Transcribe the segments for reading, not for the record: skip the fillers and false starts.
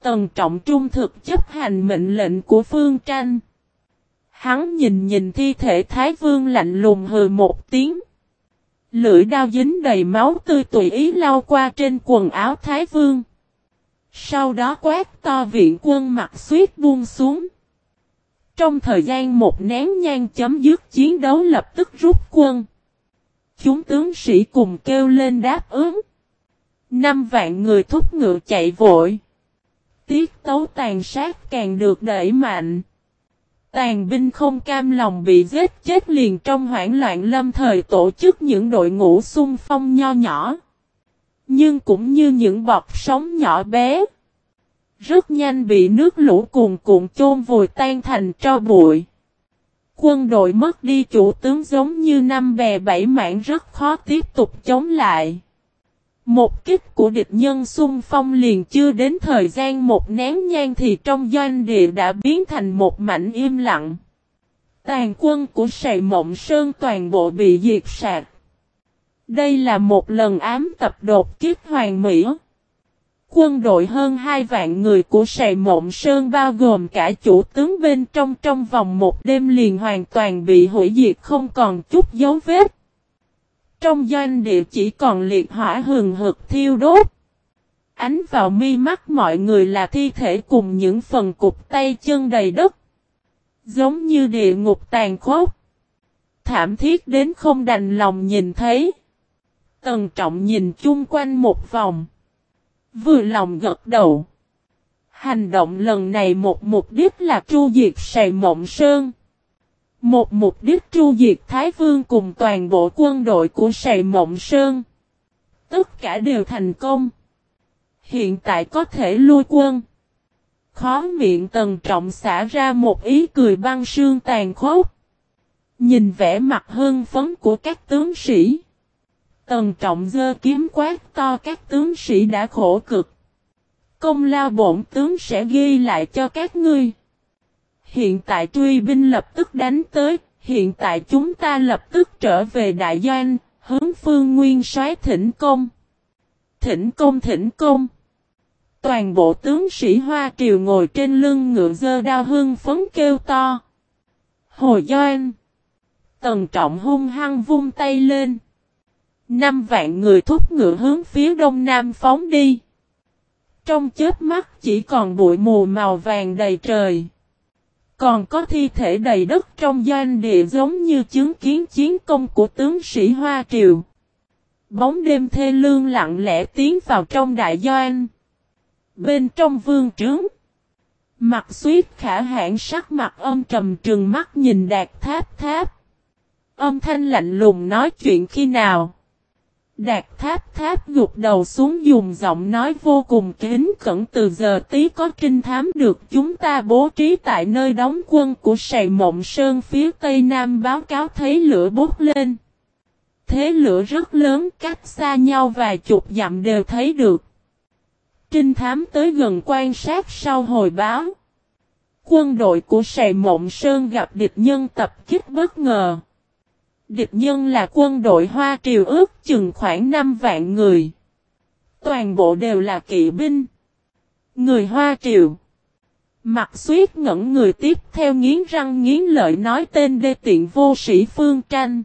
Tần Trọng trung thực chấp hành mệnh lệnh của Phương Tranh. Hắn nhìn thi thể Thái Vương lạnh lùng hừ một tiếng. Lưỡi đao dính đầy máu tươi tùy ý lau qua trên quần áo Thái Vương. Sau đó quát to viện quân mặt suýt buông xuống. Trong thời gian một nén nhang chấm dứt chiến đấu lập tức rút quân. Chúng tướng sĩ cùng kêu lên đáp ứng. 5 vạn người thúc ngựa chạy vội. Tiết tấu tàn sát càng được đẩy mạnh. Tàn binh không cam lòng bị giết chết liền trong hoảng loạn lâm thời tổ chức những đội ngũ xung phong nho nhỏ. Nhưng cũng như những bọt sóng nhỏ bé. Rất nhanh bị nước lũ cuồn cuộn chôn vùi tan thành tro bụi. Quân đội mất đi chủ tướng giống như năm bè bảy mảng rất khó tiếp tục chống lại. Một kích của địch nhân xung phong liền chưa đến thời gian một nén nhang thì trong doanh địa đã biến thành một mảnh im lặng. Tàn quân của Sài Mộng Sơn toàn bộ bị diệt sạch. Đây là một lần ám tập đột kích hoàn mỹ. Quân đội hơn 2 vạn người của Sài Mộng Sơn bao gồm cả chủ tướng bên trong vòng một đêm liền hoàn toàn bị hủy diệt không còn chút dấu vết. Trong doanh địa chỉ còn liệt hỏa hừng hực thiêu đốt. Ánh vào mi mắt mọi người là thi thể cùng những phần cục tay chân đầy đất. Giống như địa ngục tàn khốc. Thảm thiết đến không đành lòng nhìn thấy. Tần Trọng nhìn chung quanh một vòng. Vừa lòng gật đầu. Hành động lần này một mục đích là tru diệt Sài Mộng Sơn. Một mục đích tru diệt Thái Vương cùng toàn bộ quân đội của Sài Mộng Sơn. Tất cả đều thành công. Hiện tại có thể lui quân. Khó miệng Tần Trọng xả ra một ý cười băng sương tàn khốc. Nhìn vẻ mặt hưng phấn của các tướng sĩ. Tần Trọng giơ kiếm quát to các tướng sĩ đã khổ cực. Công lao bổn tướng sẽ ghi lại cho các ngươi. Hiện tại truy binh lập tức đánh tới, hiện tại chúng ta lập tức trở về đại doanh, hướng Phương Nguyên soái thỉnh công. Thỉnh công thỉnh công. Toàn bộ tướng sĩ Hoa Triều ngồi trên lưng ngựa giơ đao hưng phấn kêu to. Hồi doanh. Tần Trọng hung hăng vung tay lên. 5 vạn người thúc ngựa hướng phía đông nam phóng đi. Trong chớp mắt chỉ còn bụi mù màu vàng đầy trời. Còn có thi thể đầy đất trong doanh địa giống như chứng kiến chiến công của tướng sĩ Hoa Triều. Bóng đêm thê lương lặng lẽ tiến vào trong đại doanh. Bên trong vương trướng. Mặt Xuyết Khả Hãn sắc mặt âm trầm trừng mắt nhìn Đạt Tháp Tháp. Âm thanh lạnh lùng nói chuyện khi nào. Đạt Tháp Tháp gục đầu xuống dùng giọng nói vô cùng kính cẩn từ giờ tí có trinh thám được chúng ta bố trí tại nơi đóng quân của Sài Mộng Sơn phía tây nam báo cáo thấy lửa bốc lên. Thế lửa rất lớn cách xa nhau vài chục dặm đều thấy được. Trinh thám tới gần quan sát sau hồi báo. Quân đội của Sài Mộng Sơn gặp địch nhân tập kích bất ngờ. Địch nhân là quân đội Hoa Triều ước chừng khoảng 5 vạn người. Toàn bộ đều là kỵ binh. Người Hoa Triều. Mặt Xuyết ngẩn người tiếp theo nghiến răng nghiến lợi nói tên đê tiện vô sĩ Phương Tranh.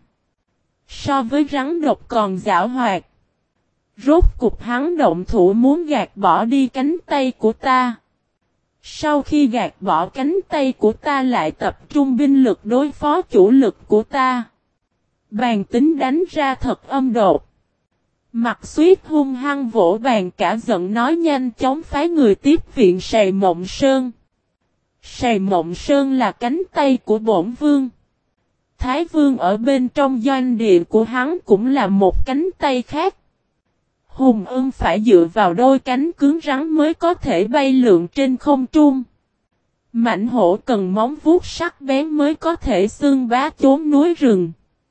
So với rắn độc còn giảo hoạt. Rốt cục hắn động thủ muốn gạt bỏ đi cánh tay của ta. Sau khi gạt bỏ cánh tay của ta lại tập trung binh lực đối phó chủ lực của ta. Bàn tính đánh ra thật âm đột. Mặt Xuyết hung hăng vỗ bàn cả giận nói nhanh chóng phái người tiếp viện Sài Mộng Sơn. Sài Mộng Sơn là cánh tay của bổn vương. Thái Vương ở bên trong doanh địa của hắn cũng là một cánh tay khác. Hùng ưng phải dựa vào đôi cánh cứng rắn mới có thể bay lượn trên không trung. Mãnh hổ cần móng vuốt sắc bén mới có thể xương bá chốn núi rừng.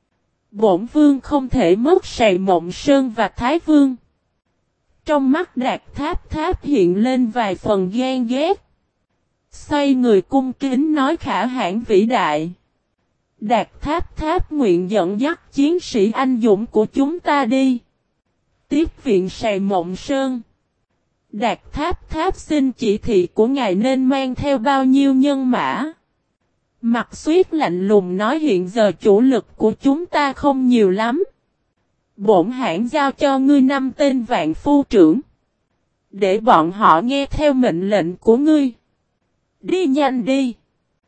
Bổn vương không thể mất Sài Mộng Sơn và Thái Vương. Trong mắt Đạt Tháp Tháp hiện lên vài phần ghen ghét. Xoay người cung kính nói Khả Hãn vĩ đại. Đạt Tháp Tháp nguyện dẫn dắt chiến sĩ anh dũng của chúng ta đi. Tiếp viện Sài Mộng Sơn. Đạt Tháp Tháp xin chỉ thị của ngài nên mang theo bao nhiêu nhân mã. Mặt Xuyết lạnh lùng nói hiện giờ chủ lực của chúng ta không nhiều lắm. Bổn hãng giao cho ngươi 5 tên vạn phu trưởng. Để bọn họ nghe theo mệnh lệnh của ngươi. Đi nhanh đi.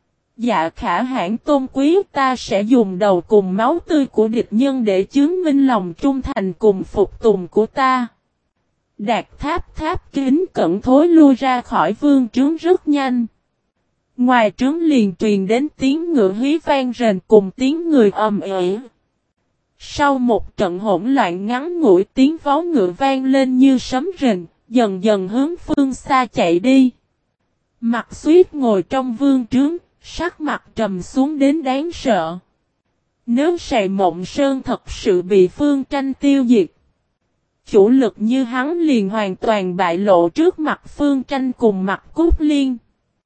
Dạ Khả Hãn tôn quý, ta sẽ dùng đầu cùng máu tươi của địch nhân để chứng minh lòng trung thành cùng phục tùng của ta. Đạt Tháp Tháp kính cẩn thối lui ra khỏi vương trướng rất nhanh. Ngoài trướng liền truyền đến tiếng ngựa hí vang rền cùng tiếng người ầm ĩ. Sau một trận hỗn loạn ngắn ngủi, tiếng vó ngựa vang lên như sấm rền, dần dần hướng phương xa chạy đi. Mặt Xuyết ngồi trong vương trướng, sắc mặt trầm xuống đến đáng sợ. Nếu Sài Mộng Sơn thật sự bị Phương Tranh tiêu diệt, chủ lực như hắn liền hoàn toàn bại lộ trước mặt Phương Tranh cùng mặt Cút Liên.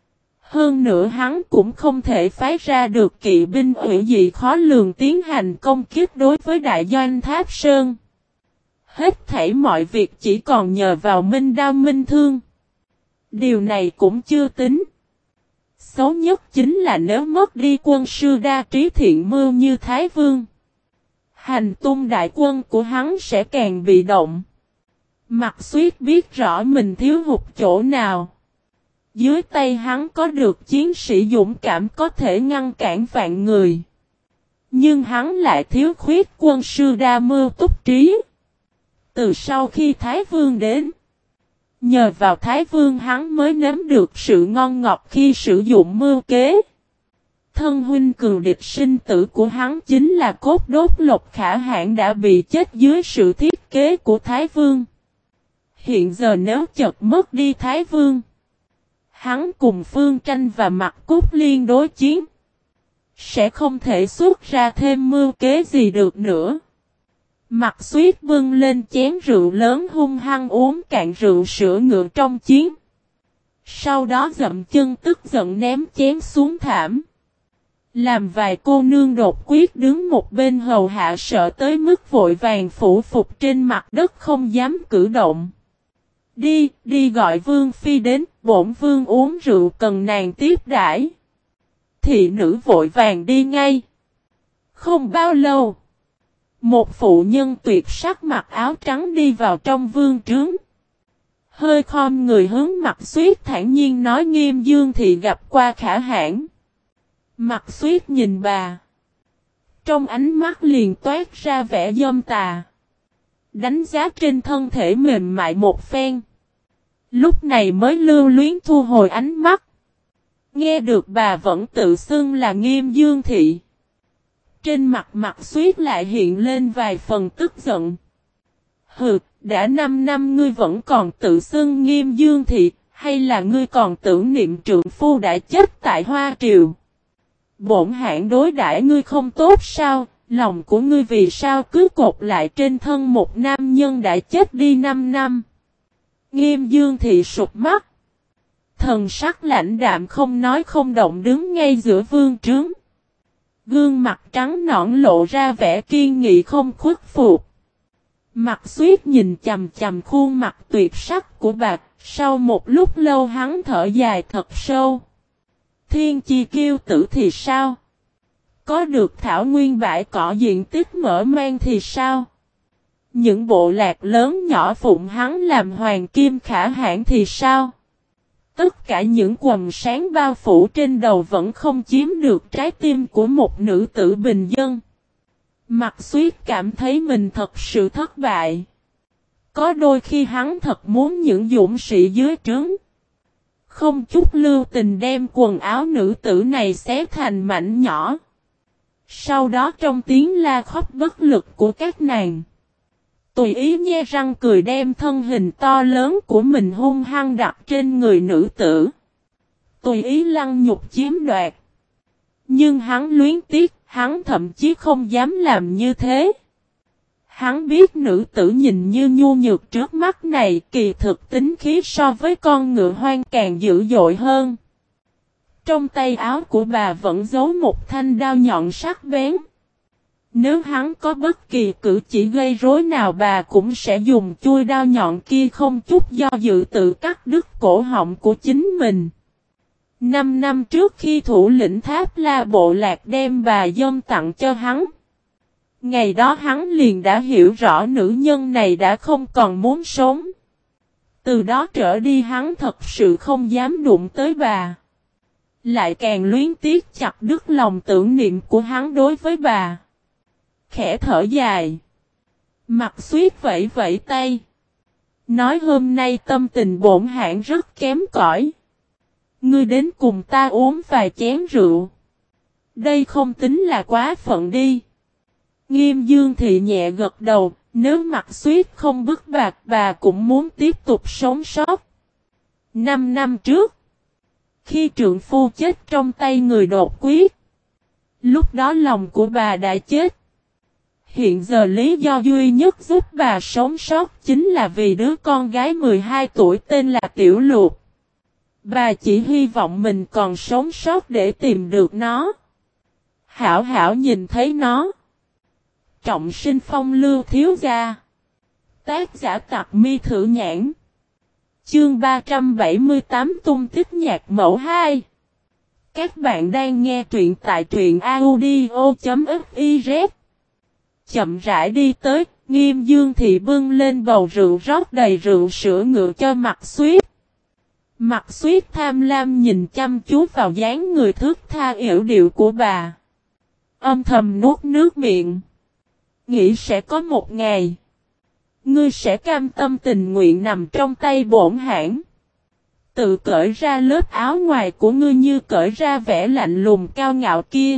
Hơn nữa hắn cũng không thể phái ra được kỵ binh ủy dị khó lường tiến hành công kích đối với đại doanh Tháp Sơn. Hết thảy mọi việc chỉ còn nhờ vào Minh Đao Minh Thương. Điều này cũng chưa tính. Xấu nhất chính là nếu mất đi quân sư đa trí thiện mưu như Thái Vương, hành tung đại quân của hắn sẽ càng bị động. Mặt Xuyết biết rõ mình thiếu hụt chỗ nào. Dưới tay hắn có được chiến sĩ dũng cảm có thể ngăn cản vạn người. Nhưng hắn lại thiếu khuyết quân sư đa mưu túc trí. Từ sau khi Thái Vương đến, nhờ vào Thái Vương hắn mới nếm được sự ngon ngọt khi sử dụng mưu kế. Thân huynh cừu địch sinh tử của hắn chính là Cốt Đốt Lộc Khả Hãn đã bị chết dưới sự thiết kế của Thái Vương. Hiện giờ nếu chợt mất đi Thái Vương, hắn cùng Phương Tranh và Mặt Cút Liên đối chiến, sẽ không thể xuất ra thêm mưu kế gì được nữa. Mặt Xuyết bưng lên chén rượu lớn hung hăng uống cạn rượu sữa ngựa trong chiến. Sau đó dậm chân tức giận ném chén xuống thảm. Làm vài cô nương đột quyết đứng một bên hầu hạ sợ tới mức vội vàng phủ phục trên mặt đất không dám cử động. Đi gọi Vương Phi đến, bổn Vương uống rượu cần nàng tiếp đãi. Thị nữ vội vàng đi ngay. Không bao lâu, một phụ nhân tuyệt sắc mặc áo trắng đi vào trong vương trướng. Hơi khom người hướng Mặt Xuyết thản nhiên nói Nghiêm Dương thị gặp qua Khả Hãn. Mặt Xuyết nhìn bà. Trong ánh mắt liền toát ra vẻ dâm tà. Đánh giá trên thân thể mềm mại một phen. Lúc này mới lưu luyến thu hồi ánh mắt. Nghe được bà vẫn tự xưng là Nghiêm Dương thị. Trên mặt Mặt Xuyết lại hiện lên vài phần tức giận. Hừ, đã 5 năm ngươi vẫn còn tự xưng Nghiêm Dương thị, hay là ngươi còn tưởng niệm trượng phu đã chết tại Hoa Triều? Bổn hãng đối đãi ngươi không tốt sao, lòng của ngươi vì sao cứ cột lại trên thân một nam nhân đã chết đi 5 năm? Nghiêm Dương thị sụp mắt. Thần sắc lãnh đạm không nói không động đứng ngay giữa vương trướng. Gương mặt trắng nõn lộ ra vẻ kiên nghị không khuất phục. Mặt Xuyết nhìn chằm chằm khuôn mặt tuyệt sắc của bà, sau một lúc lâu hắn thở dài thật sâu. Thiên chi kiêu tử thì sao? Có được thảo nguyên bãi cỏ diện tích mở mang thì sao? Những bộ lạc lớn nhỏ phụng hắn làm hoàng kim Khả Hãn thì sao? Tất cả những quầng sáng bao phủ trên đầu vẫn không chiếm được trái tim của một nữ tử bình dân. Mặt Xuyết cảm thấy mình thật sự thất bại. Có đôi khi hắn thật muốn những dũng sĩ dưới trướng không chút lưu tình đem quần áo nữ tử này xé thành mảnh nhỏ. Sau đó trong tiếng la khóc bất lực của các nàng, tùy ý nhe răng cười đem thân hình to lớn của mình hung hăng đặt trên người nữ tử. Tùy ý lăng nhục chiếm đoạt. Nhưng hắn luyến tiếc, hắn thậm chí không dám làm như thế. Hắn biết nữ tử nhìn như nhu nhược trước mắt này kỳ thực tính khí so với con ngựa hoang càng dữ dội hơn. Trong tay áo của bà vẫn giấu một thanh đao nhọn sắc bén. Nếu hắn có bất kỳ cử chỉ gây rối nào bà cũng sẽ dùng chuôi đao nhọn kia không chút do dự tự cắt đứt cổ họng của chính mình. 5 năm trước khi thủ lĩnh Tháp La bộ lạc đem bà dâng tặng cho hắn. Ngày đó hắn liền đã hiểu rõ nữ nhân này đã không còn muốn sống. Từ đó trở đi hắn thật sự không dám đụng tới bà. Lại càng luyến tiếc chặt đứt lòng tưởng niệm của hắn đối với bà. Khẽ thở dài. Mặt Xuyết vẫy vẫy tay. Nói hôm nay tâm tình bổn hãn rất kém cỏi. Ngươi đến cùng ta uống vài chén rượu. Đây không tính là quá phận đi. Nghiêm Dương Thị nhẹ gật đầu. Nếu Mặt Xuyết không bức bạc bà cũng muốn tiếp tục sống sót. 5 năm trước. Khi trượng phu chết trong tay người đột quyết. Lúc đó lòng của bà đã chết. Hiện giờ lý do duy nhất giúp bà sống sót chính là vì đứa con gái 12 tuổi tên là Tiểu Lục. Bà chỉ hy vọng mình còn sống sót để tìm được nó. Hảo hảo nhìn thấy nó. Trọng Sinh Phong Lưu thiếu gia. Tác giả Tặc Mi Thử Nhãn. Chương 378 Tung tích nhạc mẫu 2. Các bạn đang nghe truyện tại truyện audio.fiz. Chậm rãi đi tới, Nghiêm Dương Thị bưng lên bầu rượu rót đầy rượu sữa ngựa cho Mặt Xuyết. Mặt Xuyết tham lam nhìn chăm chú vào dáng người thướt tha yểu điệu của bà. Âm thầm nuốt nước miệng. Nghĩ sẽ có một ngày. Ngươi sẽ cam tâm tình nguyện nằm trong tay bổn hãn. Tự cởi ra lớp áo ngoài của ngươi như cởi ra vẻ lạnh lùng cao ngạo kia.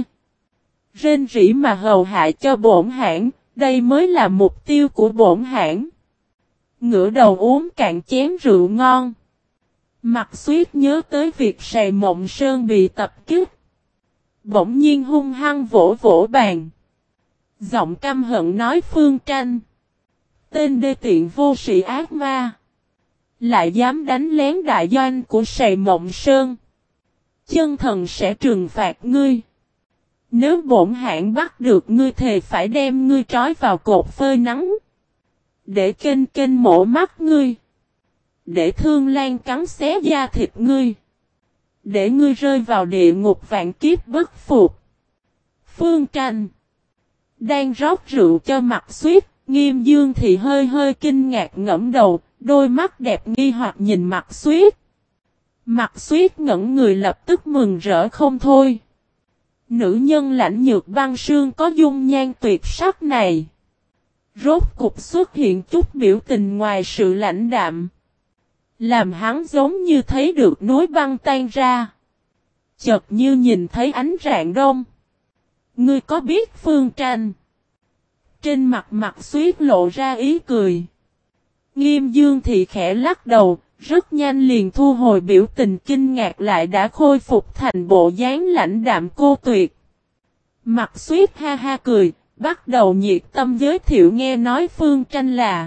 Rên rỉ mà hầu hạ cho bổn hãn, đây mới là mục tiêu của bổn hãn. Ngửa đầu uống cạn chén rượu ngon. Mặt Xuyết nhớ tới việc Sài Mộng Sơn bị tập kích. Bỗng nhiên hung hăng vỗ vỗ bàn. Giọng căm hận nói Phương Tranh. Tên đê tiện vô sĩ ác ma. Lại dám đánh lén đại doanh của Sài Mộng Sơn. Chân thần sẽ trừng phạt ngươi. Nếu bổn hãn bắt được ngươi thì phải đem ngươi trói vào cột phơi nắng. Để kênh kênh mổ mắt ngươi. Để thương lan cắn xé da thịt ngươi. Để ngươi rơi vào địa ngục vạn kiếp bất phục. Phương Tranh. Đang rót rượu cho Mặt Xuyết, Nghiêm Dương thì hơi hơi kinh ngạc ngẫm đầu, đôi mắt đẹp nghi hoặc nhìn Mặt Xuyết. Mặt Xuyết ngẩn người lập tức mừng rỡ không thôi. Nữ nhân lãnh nhược băng sương có dung nhan tuyệt sắc này. Rốt cục xuất hiện chút biểu tình ngoài sự lãnh đạm. Làm hắn giống như thấy được núi băng tan ra. Chợt như nhìn thấy ánh rạng đông. Ngươi có biết Phương Tranh? Trên mặt Mặt Xuyết lộ ra ý cười. Nghiêm Dương thì khẽ lắc đầu, rất nhanh liền thu hồi biểu tình kinh ngạc lại đã khôi phục thành bộ dáng lãnh đạm cô tuyệt. Mặt Xuyết ha ha cười, bắt đầu nhiệt tâm giới thiệu nghe nói Phương Tranh là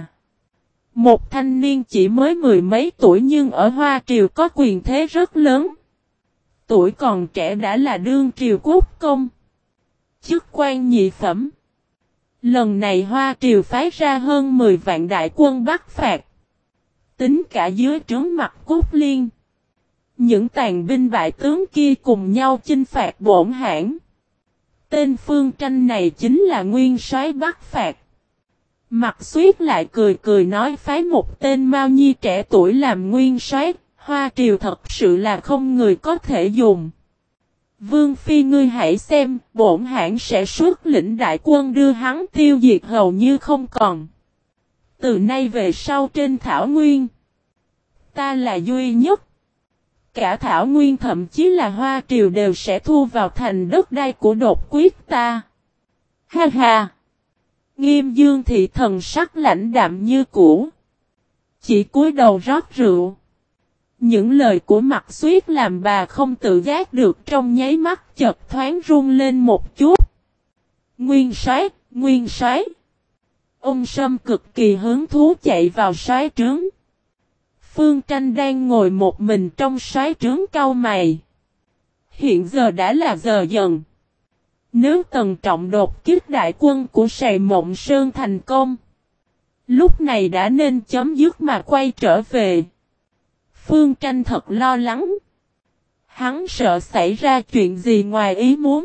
một thanh niên chỉ mới 10 mấy tuổi nhưng ở Hoa Triều có quyền thế rất lớn. Tuổi còn trẻ đã là đương triều quốc công. Chức quan nhị phẩm. Lần này Hoa Triều phái ra hơn 10 vạn đại quân bắt phạt. Tính cả dưới trướng Mặt Cốt Liên. Những tàn binh bại tướng kia cùng nhau chinh phạt bổn hãn. Tên Phương Tranh này chính là nguyên soái bắt phạt. Mặt Xuyết lại cười cười nói phái một tên Mao Nhi trẻ tuổi làm nguyên soái, Hoa Triều thật sự là không người có thể dùng. Vương Phi ngươi hãy xem, bổn hãn sẽ xuất lĩnh đại quân đưa hắn tiêu diệt hầu như không còn. Từ nay về sau trên Thảo Nguyên, ta là duy nhất. Cả Thảo Nguyên thậm chí là Hoa Triều đều sẽ thu vào thành đất đai của đột quyết ta. Ha ha! Nghiêm Dương thị thần sắc lãnh đạm như cũ. Chỉ cúi đầu rót rượu. Những lời của Mặt Xuyết làm bà không tự giác được trong nháy mắt chợt thoáng run lên một chút. Nguyên soái, nguyên soái. Ông Sâm cực kỳ hứng thú chạy vào soái trướng. Phương Tranh đang ngồi một mình trong soái trướng cau mày. Hiện giờ đã là giờ dần. Nếu Tần Trọng đột kích đại quân của Sài Mộng Sơn thành công, lúc này đã nên chấm dứt mà quay trở về. Phương Tranh thật lo lắng. Hắn sợ xảy ra chuyện gì ngoài ý muốn.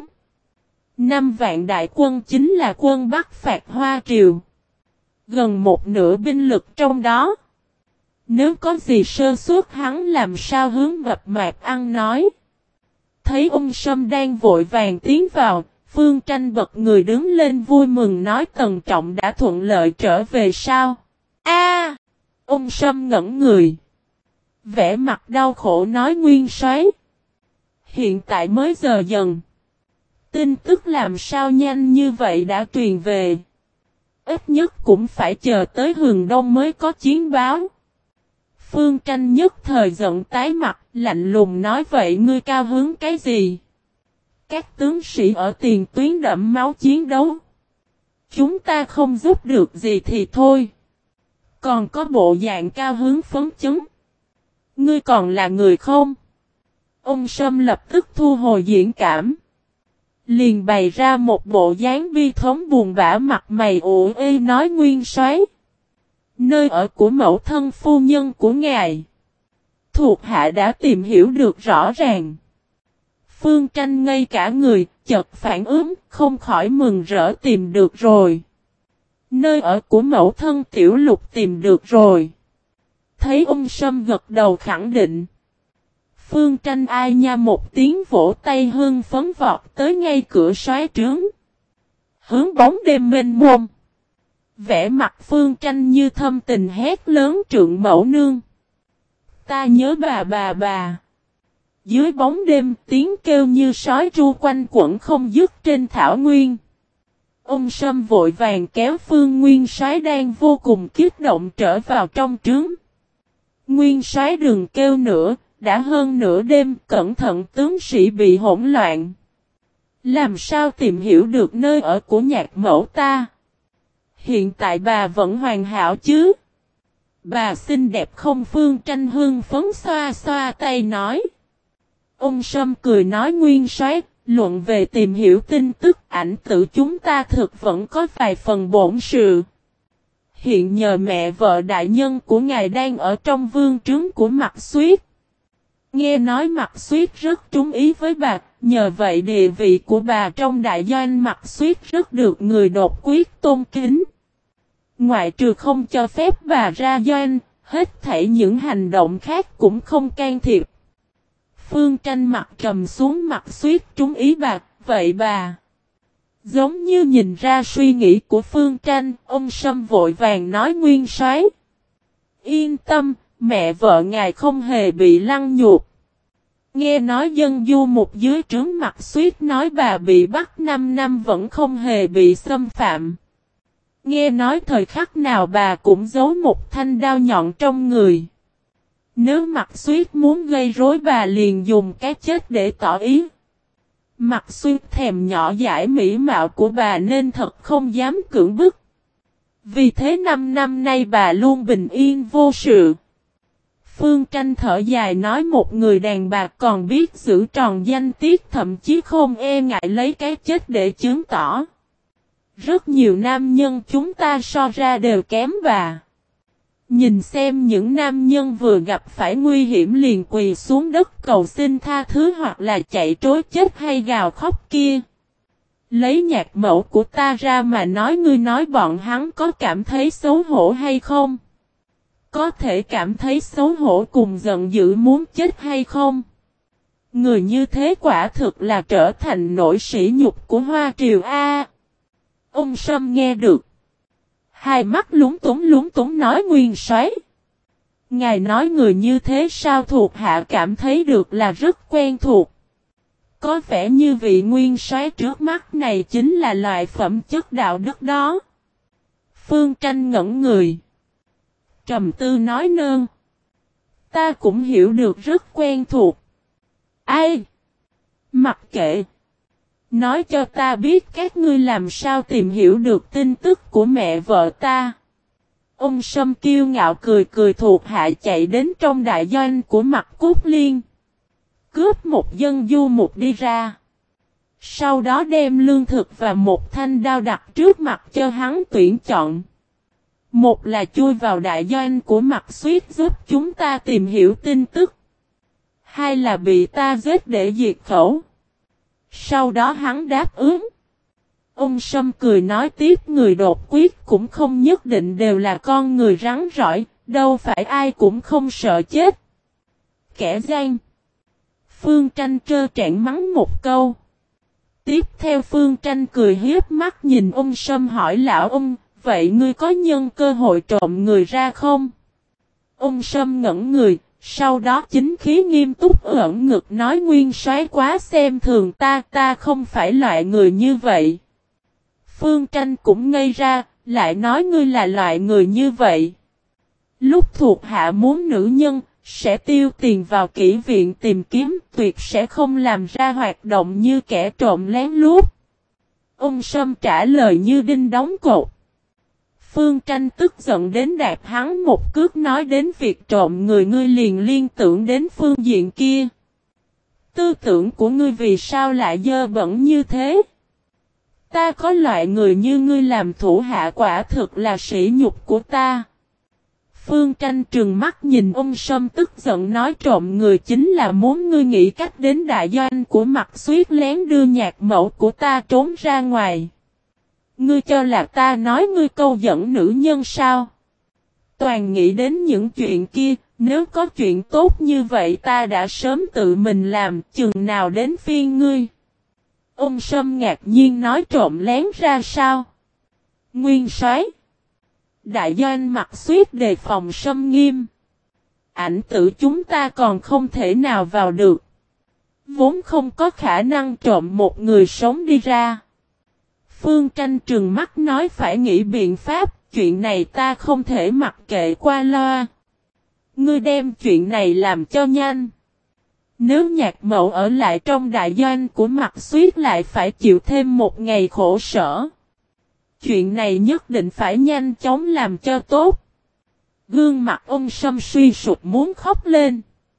5 vạn đại quân chính là quân Bắc phạt Hoa Triều. Gần một nửa binh lực trong đó. Nếu có gì sơ suất hắn làm sao hướng mập mạp ăn nói. Thấy Ung Sâm đang vội vàng tiến vào, Phương Tranh bật người đứng lên vui mừng nói Tần Trọng đã thuận lợi trở về sao. Ung Sâm ngẩn người. Vẻ mặt đau khổ nói Nguyên soái, hiện tại mới giờ dần. Tin tức làm sao nhanh như vậy đã truyền về. Ít nhất cũng phải chờ tới Hừng Đông mới có chiến báo. Phương Tranh nhất thời giận tái mặt, lạnh lùng nói vậy ngươi cao hứng cái gì? Các tướng sĩ ở tiền tuyến đẫm máu chiến đấu. Chúng ta không giúp được gì thì thôi. Còn có bộ dạng cao hứng phấn chấn. Ngươi còn là người không? Ông Sâm lập tức thu hồi diễn cảm. Liền bày ra một bộ dáng bi thống buồn bã mặt mày ủ ê nói Nguyên soái, nơi ở của mẫu thân phu nhân của ngài, thuộc hạ đã tìm hiểu được rõ ràng. Phương Tranh ngây cả người, chợt phản ứng, không khỏi mừng rỡ tìm được rồi. Nơi ở của mẫu thân Tiểu Lục tìm được rồi. Thấy Ung Sâm gật đầu khẳng định. Phương Tranh ai nha một tiếng vỗ tay hưng phấn vọt tới ngay cửa soái trướng. Hướng bóng đêm mênh mông. Vẻ mặt Phương Tranh như thâm tình hét lớn trượng mẫu nương. Ta nhớ bà. Dưới bóng đêm tiếng kêu như sói ru quanh quẩn không dứt trên thảo nguyên. Ung Sâm vội vàng kéo Phương Nguyên soái đang vô cùng kích động trở vào trong trướng. Nguyên soái đừng kêu nữa, đã hơn nửa đêm, cẩn thận tướng sĩ bị hỗn loạn. Làm sao tìm hiểu được nơi ở của nhạc mẫu ta? Hiện tại bà vẫn hoàn hảo chứ? Bà xinh đẹp không? Phương Tranh hưng phấn xoa xoa tay nói. Ung Sâm cười nói Nguyên soái, luận về tìm hiểu tin tức ảnh tử chúng ta thực vẫn có vài phần bổn sự. Hiện nhờ mẹ vợ đại nhân của ngài đang ở trong vương trướng của Mạc Xuyết. Nghe nói Mạc Xuyết rất trúng ý với bà, nhờ vậy địa vị của bà trong đại doanh Mạc Xuyết rất được người đột quyết tôn kính. Ngoại trừ không cho phép bà ra doanh, hết thảy những hành động khác cũng không can thiệp. Phương Tranh mặt trầm xuống. Mạc Xuyết trúng ý bà, vậy bà. Giống như nhìn ra suy nghĩ của Phương Tranh, ông Sâm vội vàng nói Nguyên soái, yên tâm, mẹ vợ ngài không hề bị lăng nhục. Nghe nói dân du mục dưới trướng Mạc Xuyết nói bà bị bắt 5 năm vẫn không hề bị xâm phạm. Nghe nói thời khắc nào bà cũng giấu một thanh đao nhọn trong người. Nếu Mạc Xuyết muốn gây rối bà liền dùng cái chết để tỏ ý. Mạc Xuyết thèm nhỏ dãi mỹ mạo của bà nên thật không dám cưỡng bức. Vì thế 5 năm nay bà luôn bình yên vô sự. Phương Tranh thở dài nói một người đàn bà còn biết giữ tròn danh tiết, thậm chí không e ngại lấy cái chết để chứng tỏ. Rất nhiều nam nhân chúng ta so ra đều kém bà. Nhìn xem những nam nhân vừa gặp phải nguy hiểm liền quỳ xuống đất cầu xin tha thứ hoặc là chạy trối chết hay gào khóc kia. Lấy nhạc mẫu của ta ra mà nói, ngươi nói bọn hắn có cảm thấy xấu hổ hay không? Có thể cảm thấy xấu hổ cùng giận dữ muốn chết hay không? Người như thế quả thực là trở thành nỗi sỉ nhục của Hoa Triều A. Ung Sâm nghe được. Hai mắt lúng túng nói Nguyên soái, ngài nói người như thế sao thuộc hạ cảm thấy được là rất quen thuộc. Có vẻ như vị Nguyên soái trước mắt này chính là loại phẩm chất đạo đức đó. Phương Tranh ngẩn người. Trầm tư nói nơn. Ta cũng hiểu được rất quen thuộc. Ai? Mặc kệ. Nói cho ta biết các ngươi làm sao tìm hiểu được tin tức của mẹ vợ ta. Ông Sâm kiêu ngạo cười thuộc hạ chạy đến trong đại doanh của Mạc Cốt Liên. Cướp một dân du mục đi ra. Sau đó đem lương thực và một thanh đao đặt trước mặt cho hắn tuyển chọn. Một là chui vào đại doanh của Mạc Xuyết giúp chúng ta tìm hiểu tin tức. Hai là bị ta giết để diệt khẩu. Sau đó hắn đáp ứng. Ông Sâm cười nói tiếp, người đột quyết cũng không nhất định đều là con người rắn rỏi, đâu phải ai cũng không sợ chết. Kẻ gian. Phương Tranh trơ trẽn mắng một câu. Tiếp theo Phương Tranh cười hiếp mắt nhìn ông Sâm hỏi lão ông, vậy ngươi có nhân cơ hội trộm người ra không? Ông Sâm ngẩn người, sau đó chính khí nghiêm túc ẩn ngực nói, nguyên soái quá xem thường ta không phải loại người như vậy. Phương Tranh cũng ngây ra, lại nói ngươi là loại người như vậy. Lúc thuộc hạ muốn nữ nhân, sẽ tiêu tiền vào kỹ viện tìm kiếm, tuyệt sẽ không làm ra hoạt động như kẻ trộm lén lút. Ông Sâm trả lời như đinh đóng cột. Phương Tranh tức giận đến đạp hắn một cước, nói đến việc trộm người ngươi liền liên tưởng đến phương diện kia. Tư tưởng của ngươi vì sao lại dơ bẩn như thế? Ta có loại người như ngươi làm thủ hạ quả thực là sỉ nhục của ta. Phương Tranh trừng mắt nhìn ông Sâm tức giận nói, trộm người chính là muốn ngươi nghĩ cách đến đại doanh của Mạc Xuyết lén đưa nhạc mẫu của ta trốn ra ngoài. Ngươi cho là ta nói ngươi câu dẫn nữ nhân sao? Toàn nghĩ đến những chuyện kia, nếu có chuyện tốt như vậy ta đã sớm tự mình làm, chừng nào đến phiên ngươi. Ông Sâm ngạc nhiên nói, trộm lén ra sao? Nguyên soái. Đại doanh Mạc Xuyết đề phòng Sâm nghiêm. Ảnh tử chúng ta còn không thể nào vào được. Vốn không có khả năng trộm một người sống đi ra. Phương Tranh trừng mắt nói, phải nghĩ biện pháp, chuyện này ta không thể mặc kệ qua loa. Ngươi đem chuyện này làm cho nhanh. Nếu nhạc mẫu ở lại trong đại doanh của Mạc Xuyết lại phải chịu thêm một ngày khổ sở. Chuyện này nhất định phải nhanh chóng làm cho tốt. Gương mặt ông Sâm suy sụp muốn khóc lên.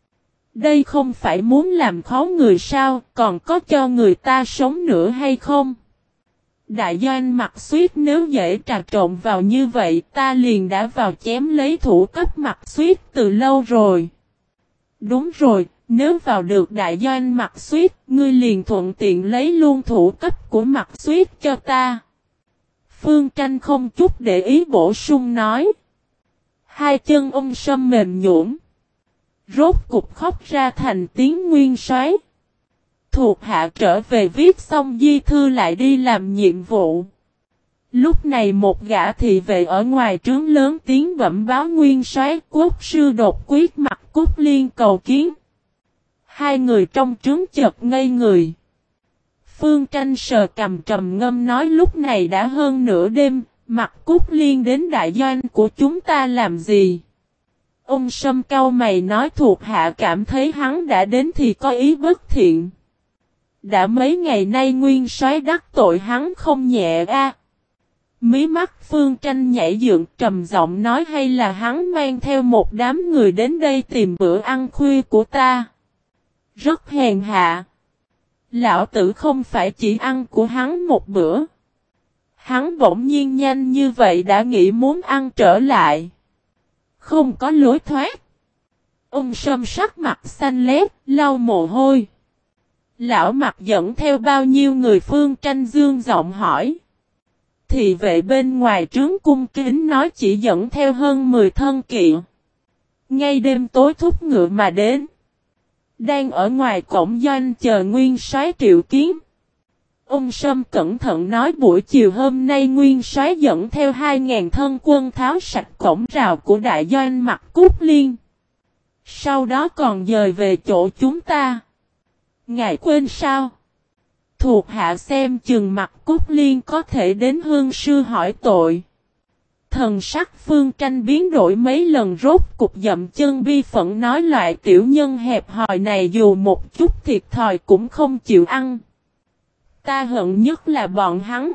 Đây không phải muốn làm khó người sao, còn có cho người ta sống nữa hay không? Đại doanh Mạc Xuyết nếu dễ trà trộn vào như vậy, ta liền đã vào chém lấy thủ cấp Mạc Xuyết từ lâu rồi. Đúng rồi, nếu vào được đại doanh Mạc Xuyết, ngươi liền thuận tiện lấy luôn thủ cấp của Mạc Xuyết cho ta. Phương Tranh không chút để ý bổ sung nói. Hai chân ông Sâm mềm nhũn, rốt cục khóc ra thành tiếng, nguyên soái. Thuộc hạ trở về viết xong di thư lại đi làm nhiệm vụ. Lúc này một gã thị vệ ở ngoài trướng lớn tiếng bẩm báo, nguyên soái, quốc sư đột quyết Mạc Cúc Liên cầu kiến. Hai người trong trướng chợt ngây người. Phương Tranh sờ cằm trầm ngâm nói, lúc này đã hơn nửa đêm, Mạc Cúc Liên đến đại doanh của chúng ta làm gì? Ông Sâm cau mày nói, thuộc hạ cảm thấy hắn đã đến thì có ý bất thiện. Đã mấy ngày nay nguyên soái đắc tội hắn không nhẹ a. Mí mắt Phương Tranh nhảy dựng, trầm giọng nói, hay là hắn mang theo một đám người đến đây tìm bữa ăn khuya của ta? Rất hèn hạ. Lão tử không phải chỉ ăn của hắn một bữa. Hắn bỗng nhiên nhanh như vậy đã nghĩ muốn ăn trở lại. Không có lối thoát. Ông Sâm sắc mặt xanh lét, lau mồ hôi. Lão Mạc dẫn theo bao nhiêu người? Phương Tranh dương giọng hỏi. Thị vệ bên ngoài trướng cung kính nói, chỉ dẫn theo hơn 10 thân kỵ. Ngay đêm tối thúc ngựa mà đến. Đang ở ngoài cổng doanh chờ nguyên soái triệu kiến. Ông Sâm cẩn thận nói, buổi chiều hôm nay nguyên soái dẫn theo 2.000 thân quân tháo sạch cổng rào của đại doanh Mạc Cúc Liên. Sau đó còn dời về chỗ chúng ta. Ngài quên sao? Thuộc hạ xem chừng Mạc Cúc Liên có thể đến hương sư hỏi tội. Thần sắc Phương Tranh biến đổi mấy lần, rốt cục dậm chân bi phẫn nói, loại tiểu nhân hẹp hòi này dù một chút thiệt thòi cũng không chịu ăn. Ta hận nhất là bọn hắn.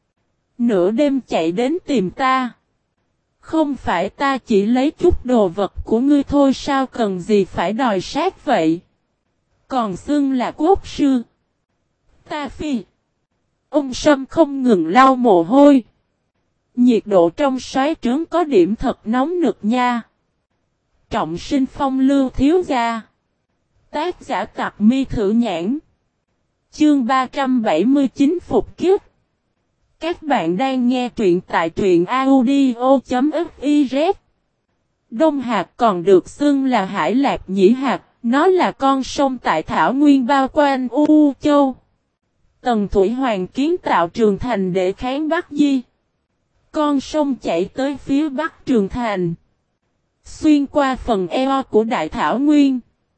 Nửa đêm chạy đến tìm ta. Không phải ta chỉ lấy chút đồ vật của ngươi thôi sao, cần gì phải đòi sát vậy? Còn xưng là quốc sư. Ta phi. Ông Sâm không ngừng lau mồ hôi. Nhiệt độ trong xoáy trướng có điểm thật nóng nực nha. Trọng sinh phong lưu thiếu gia. Tác giả Tặc Mi Thử Nhãn. Chương 379 Phục Kiếp. Các bạn đang nghe truyện tại truyện audio.fiz. Đông Hạc còn được xưng là Hải Lạc Nhĩ Hạc, nó là con sông tại Thảo Nguyên bao quanh U Châu. Tần Thủy Hoàng kiến tạo Trường Thành để kháng Bắc Di. Con sông chảy tới phía bắc Trường Thành, xuyên qua phần eo của Đại Thảo Nguyên,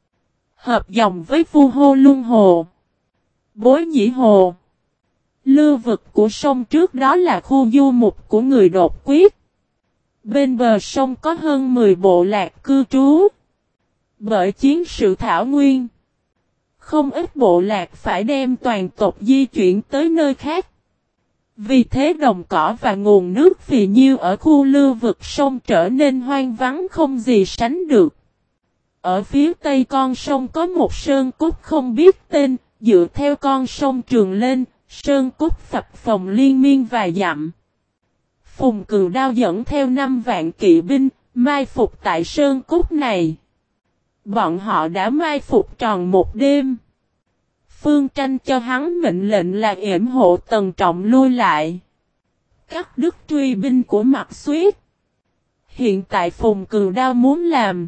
hợp dòng với Vu Hô Luân Hồ, Bối Nhĩ Hồ. Lưu vực của sông trước đó là khu du mục của người đột quyết. Bên bờ sông có hơn 10 bộ lạc cư trú. Bởi chiến sự Thảo Nguyên, không ít bộ lạc phải đem toàn tộc di chuyển tới nơi khác. Vì thế đồng cỏ và nguồn nước phì nhiêu ở khu lưu vực sông trở nên hoang vắng không gì sánh được. Ở phía tây con sông có một sơn cốt không biết tên, dựa theo con sông Trường lên, sơn cốt phập phồng liên miên vài dặm. Phùng Cừu Đao dẫn theo 5 vạn kỵ binh, mai phục tại sơn cốt này. Bọn họ đã mai phục tròn một đêm. Phương Tranh cho hắn mệnh lệnh là yểm hộ Tần Trọng lui lại, cắt đứt truy binh của Mạc Xuyết. Hiện tại Phùng Cừu Đao muốn làm,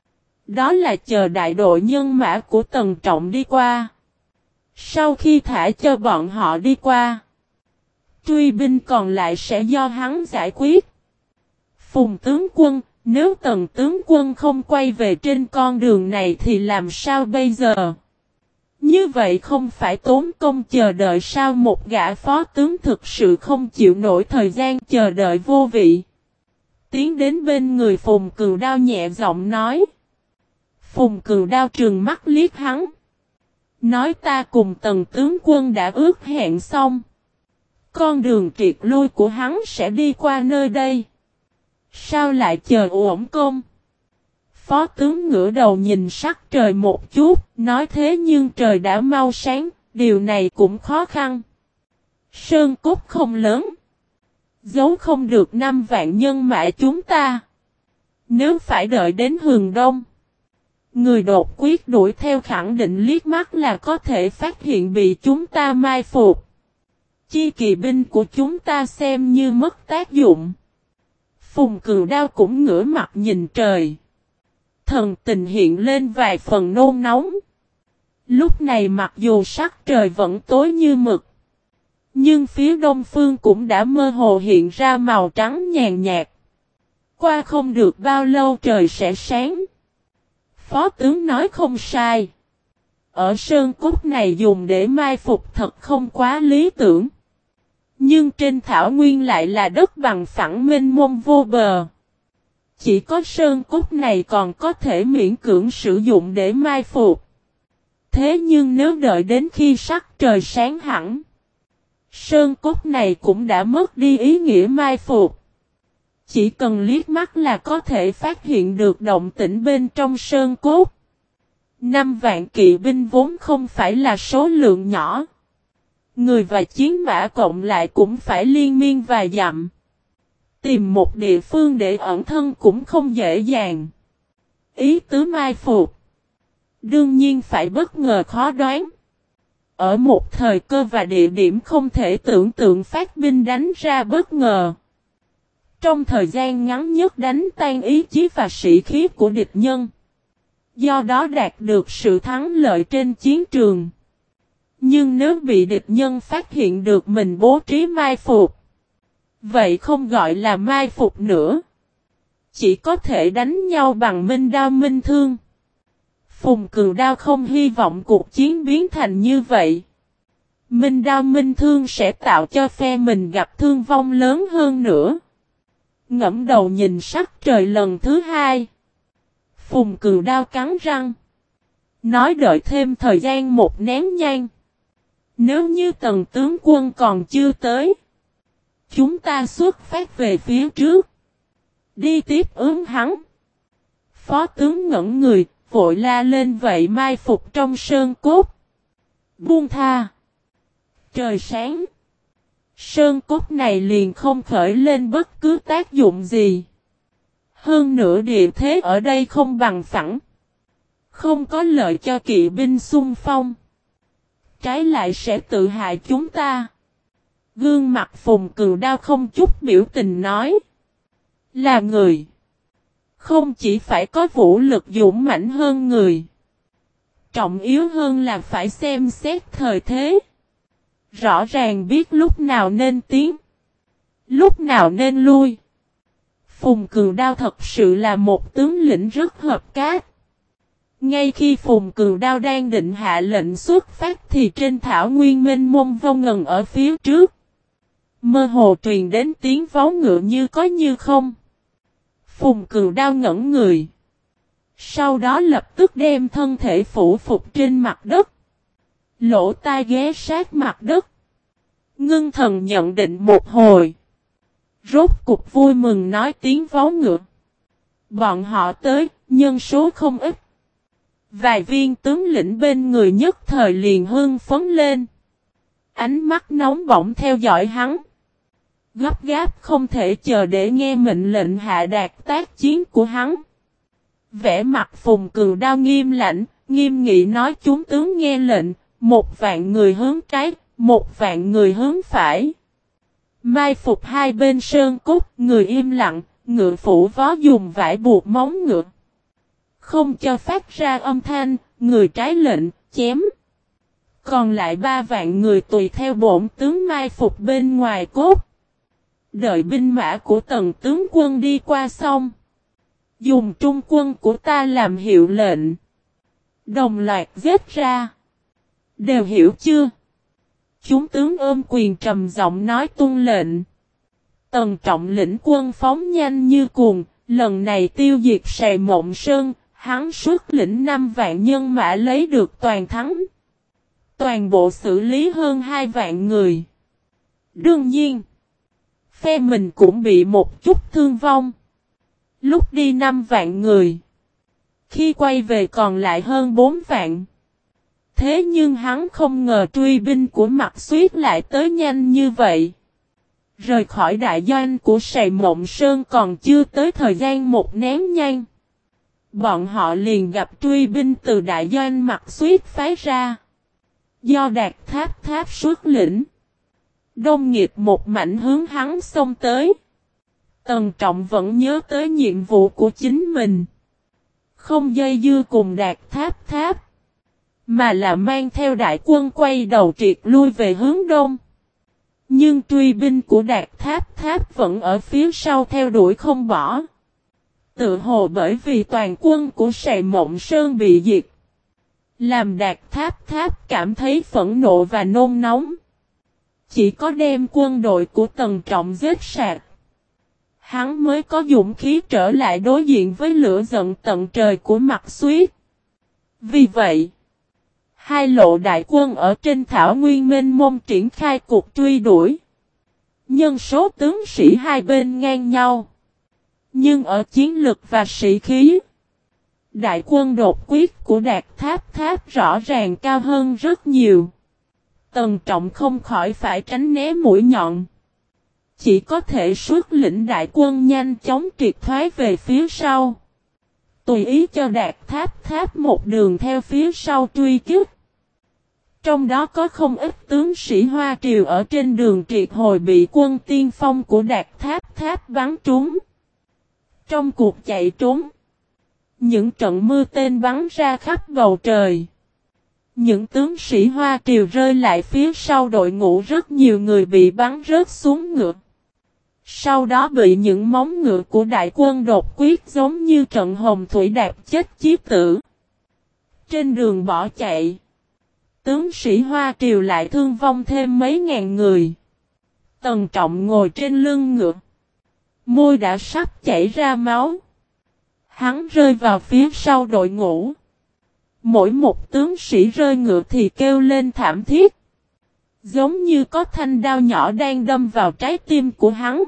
đó là chờ đại đội nhân mã của Tần Trọng đi qua. Sau khi thả cho bọn họ đi qua, truy binh còn lại sẽ do hắn giải quyết. Phùng tướng quân, nếu Tần tướng quân không quay về trên con đường này thì làm sao bây giờ? Như vậy không phải tốn công chờ đợi sao? Một gã phó tướng thực sự không chịu nổi thời gian chờ đợi vô vị. Tiến đến bên người Phùng Cừu Đao nhẹ giọng nói. Phùng Cừu Đao trừng mắt liếc hắn. Nói ta cùng Tần tướng quân đã ước hẹn xong. Con đường triệt lui của hắn sẽ đi qua nơi đây. Sao lại chờ uổng công? Phó tướng ngửa đầu nhìn sắc trời một chút, nói thế nhưng trời đã mau sáng, điều này cũng khó khăn. Sơn cốt không lớn, giấu không được 5 vạn nhân mã chúng ta. Nếu phải đợi đến hừng đông, người đột quyết đuổi theo khẳng định liếc mắt là có thể phát hiện bị chúng ta mai phục. Chi kỳ binh của chúng ta xem như mất tác dụng. Phùng Cừu Đao cũng ngửa mặt nhìn trời. Thần tình hiện lên vài phần nôn nóng. Lúc này mặc dù sắc trời vẫn tối như mực, nhưng phía đông phương cũng đã mơ hồ hiện ra màu trắng nhàn nhạt. Qua không được bao lâu trời sẽ sáng. Phó tướng nói không sai. Ở sơn cốt này dùng để mai phục thật không quá lý tưởng. Nhưng trên thảo nguyên lại là đất bằng phẳng mênh mông vô bờ. Chỉ có sơn cốt này còn có thể miễn cưỡng sử dụng để mai phục. Thế nhưng nếu đợi đến khi sắc trời sáng hẳn, sơn cốt này cũng đã mất đi ý nghĩa mai phục. Chỉ cần liếc mắt là có thể phát hiện được động tĩnh bên trong sơn cốt. 5 vạn kỵ binh vốn không phải là số lượng nhỏ. Người và chiến mã cộng lại cũng phải liên miên vài dặm. Tìm một địa phương để ẩn thân cũng không dễ dàng. Ý tứ mai phục đương nhiên phải bất ngờ khó đoán. Ở một thời cơ và địa điểm không thể tưởng tượng phát binh đánh ra bất ngờ. Trong thời gian ngắn nhất đánh tan ý chí và sĩ khí của địch nhân. Do đó đạt được sự thắng lợi trên chiến trường. Nhưng nếu bị địch nhân phát hiện được mình bố trí mai phục, vậy không gọi là mai phục nữa. Chỉ có thể đánh nhau bằng minh đao minh thương. Phùng Cừu Đao không hy vọng cuộc chiến biến thành như vậy. Minh đao minh thương sẽ tạo cho phe mình gặp thương vong lớn hơn nữa. Ngẫm đầu nhìn sắc trời lần thứ hai. Phùng Cừu Đao cắn răng. Nói đợi thêm thời gian một nén nhang. Nếu như Tần tướng quân còn chưa tới, chúng ta xuất phát về phía trước. Đi tiếp ứng hắn. Phó tướng ngẩn người, vội la lên vậy mai phục trong sơn cốt. Buông tha. Trời sáng. Sơn cốt này liền không khởi lên bất cứ tác dụng gì. Hơn nữa địa thế ở đây không bằng phẳng. Không có lợi cho kỵ binh xung phong. Trái lại sẽ tự hại chúng ta. Gương mặt Phùng Cừu Đao không chút biểu tình nói. Là người. Không chỉ phải có vũ lực dũng mãnh hơn người. Trọng yếu hơn là phải xem xét thời thế. Rõ ràng biết lúc nào nên tiến. Lúc nào nên lui. Phùng Cừu Đao thật sự là một tướng lĩnh rất hợp cát. Ngay khi Phùng Cừu Đao đang định hạ lệnh xuất phát thì trên thảo nguyên mênh mông vô ngần ở phía trước. Mơ hồ truyền đến tiếng vó ngựa như có như không. Phùng Cừu Đao ngẩn người. Sau đó lập tức đem thân thể phủ phục trên mặt đất. Lỗ tai ghé sát mặt đất. Ngưng thần nhận định một hồi. Rốt cục vui mừng nói tiếng vó ngựa. Bọn họ tới, nhân số không ít. Vài viên tướng lĩnh bên người nhất thời liền hưng phấn lên. Ánh mắt nóng bỏng theo dõi hắn. Gấp gáp không thể chờ để nghe mệnh lệnh hạ đạt tác chiến của hắn. Vẻ mặt Phùng Cừu Đao nghiêm lạnh, nghiêm nghị nói chúng tướng nghe lệnh, 1.000 người hướng trái, 1.000 người hướng phải. Mai phục hai bên sơn cốt, người im lặng, ngựa phủ vó dùng vải buộc móng ngựa. Không cho phát ra âm thanh, người trái lệnh, chém. Còn lại 3.000 người tùy theo bổn tướng mai phục bên ngoài cốt. Đợi binh mã của Tần tướng quân đi qua xong. Dùng trung quân của ta làm hiệu lệnh. Đồng loạt giết ra. Đều hiểu chưa? Chúng tướng ôm quyền trầm giọng nói tuân lệnh. Tần Trọng lĩnh quân phóng nhanh như cuồng. Lần này tiêu diệt Sài Mộng Sơn. Hắn xuất lĩnh 5.000 nhân mã lấy được toàn thắng. Toàn bộ xử lý hơn 2.000 người. Đương nhiên. Phe mình cũng bị một chút thương vong. Lúc đi 5.000 người. Khi quay về còn lại hơn 4.000. Thế nhưng hắn không ngờ truy binh của Mạc Xuyết lại tới nhanh như vậy. Rời khỏi đại doanh của Sài Mộng Sơn còn chưa tới thời gian một nén nhang. Bọn họ liền gặp truy binh từ đại doanh Mạc Xuyết phái ra. Do Đạt Tháp Tháp xuất lĩnh. Đông nghiệp một mảnh hướng hắn xông tới. Tần Trọng vẫn nhớ tới nhiệm vụ của chính mình. Không dây dưa cùng Đạt Tháp Tháp. Mà là mang theo đại quân quay đầu triệt lui về hướng đông. Nhưng truy binh của Đạt Tháp Tháp vẫn ở phía sau theo đuổi không bỏ. Tự hồ bởi vì toàn quân của Sài Mộng Sơn bị diệt. Làm Đạt Tháp Tháp cảm thấy phẫn nộ và nôn nóng. Chỉ có đem quân đội của Tần Trọng giết sạch. Hắn mới có dũng khí trở lại đối diện với lửa giận tận trời của Mạc Xuyết. Vì vậy, hai lộ đại quân ở trên thảo nguyên mênh mông triển khai cuộc truy đuổi. Nhân số tướng sĩ hai bên ngang nhau. Nhưng ở chiến lực và sĩ khí, đại quân đột quyết của Đạt Tháp Tháp rõ ràng cao hơn rất nhiều. Tần Trọng không khỏi phải tránh né mũi nhọn. Chỉ có thể xuất lĩnh đại quân nhanh chóng triệt thoái về phía sau. Tùy ý cho Đạt Tháp Tháp một đường theo phía sau truy kích. Trong đó có không ít tướng sĩ Hoa Triều ở trên đường triệt hồi bị quân tiên phong của Đạt Tháp Tháp bắn trúng. Trong cuộc chạy trốn, những trận mưa tên bắn ra khắp bầu trời. Những tướng sĩ Hoa Triều rơi lại phía sau đội ngũ, rất nhiều người bị bắn rớt xuống ngựa. Sau đó bị những móng ngựa của đại quân đột quyết giống như trận hồng thủy đạp chết chí tử. Trên đường bỏ chạy, tướng sĩ Hoa Triều lại thương vong thêm mấy ngàn người. Tần Trọng ngồi trên lưng ngựa. Môi đã sắp chảy ra máu. Hắn rơi vào phía sau đội ngũ. Mỗi một tướng sĩ rơi ngựa thì kêu lên thảm thiết. Giống như có thanh đao nhỏ đang đâm vào trái tim của hắn.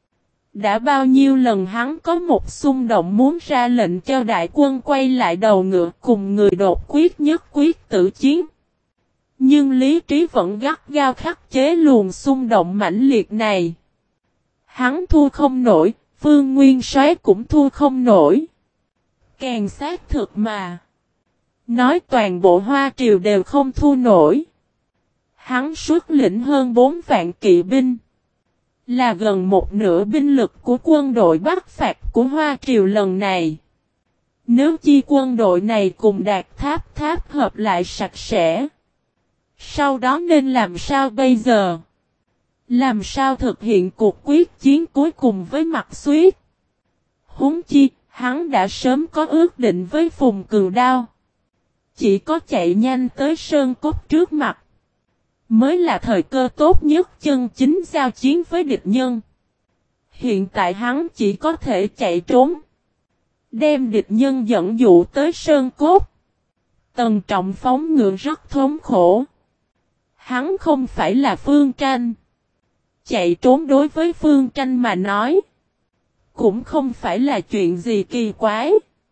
Đã bao nhiêu lần hắn có một xung động muốn ra lệnh cho đại quân quay lại đầu ngựa cùng người đột quyết nhất quyết tử chiến. Nhưng lý trí vẫn gắt gao khắc chế luồng xung động mãnh liệt này. Hắn thua không nổi, Phương Nguyên Soái cũng thua không nổi. Càng xác thực mà. Nói toàn bộ Hoa Triều đều không thua nổi. Hắn xuất lĩnh hơn 4 vạn kỵ binh. Là gần một nửa binh lực của quân đội Bắc phạt của Hoa Triều lần này. Nếu chi quân đội này cùng Đạt Tháp Tháp hợp lại sạch sẽ. Sau đó nên làm sao bây giờ? Làm sao thực hiện cuộc quyết chiến cuối cùng với Mạc Xuyết? Huống chi, hắn đã sớm có ước định với Phùng Cừu Đao. Chỉ có chạy nhanh tới Sơn Cốt trước mặt. Mới là thời cơ tốt nhất chân chính giao chiến với địch nhân. Hiện tại hắn chỉ có thể chạy trốn. Đem địch nhân dẫn dụ tới Sơn Cốt. Tần Trọng phóng ngựa rất thống khổ. Hắn không phải là Phương Tranh. Chạy trốn đối với Phương Tranh mà nói. Cũng không phải là chuyện gì kỳ quái.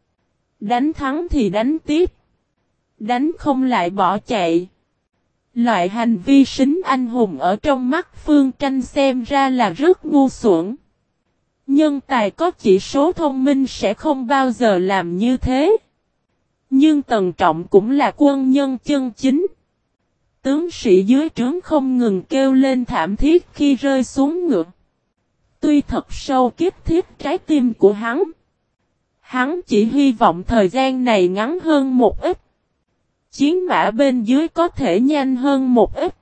Đánh thắng thì đánh tiếp. Đánh không lại bỏ chạy. Loại hành vi xính anh hùng ở trong mắt Phương Tranh xem ra là rất ngu xuẩn. Nhân tài có chỉ số thông minh sẽ không bao giờ làm như thế. Nhưng Tần Trọng cũng là quân nhân chân chính. Tướng sĩ dưới trướng không ngừng kêu lên thảm thiết khi rơi xuống ngựa. Tuy thật sâu kiếp thiết trái tim của hắn. Hắn chỉ hy vọng thời gian này ngắn hơn một ít. Chiến mã bên dưới có thể nhanh hơn một ít.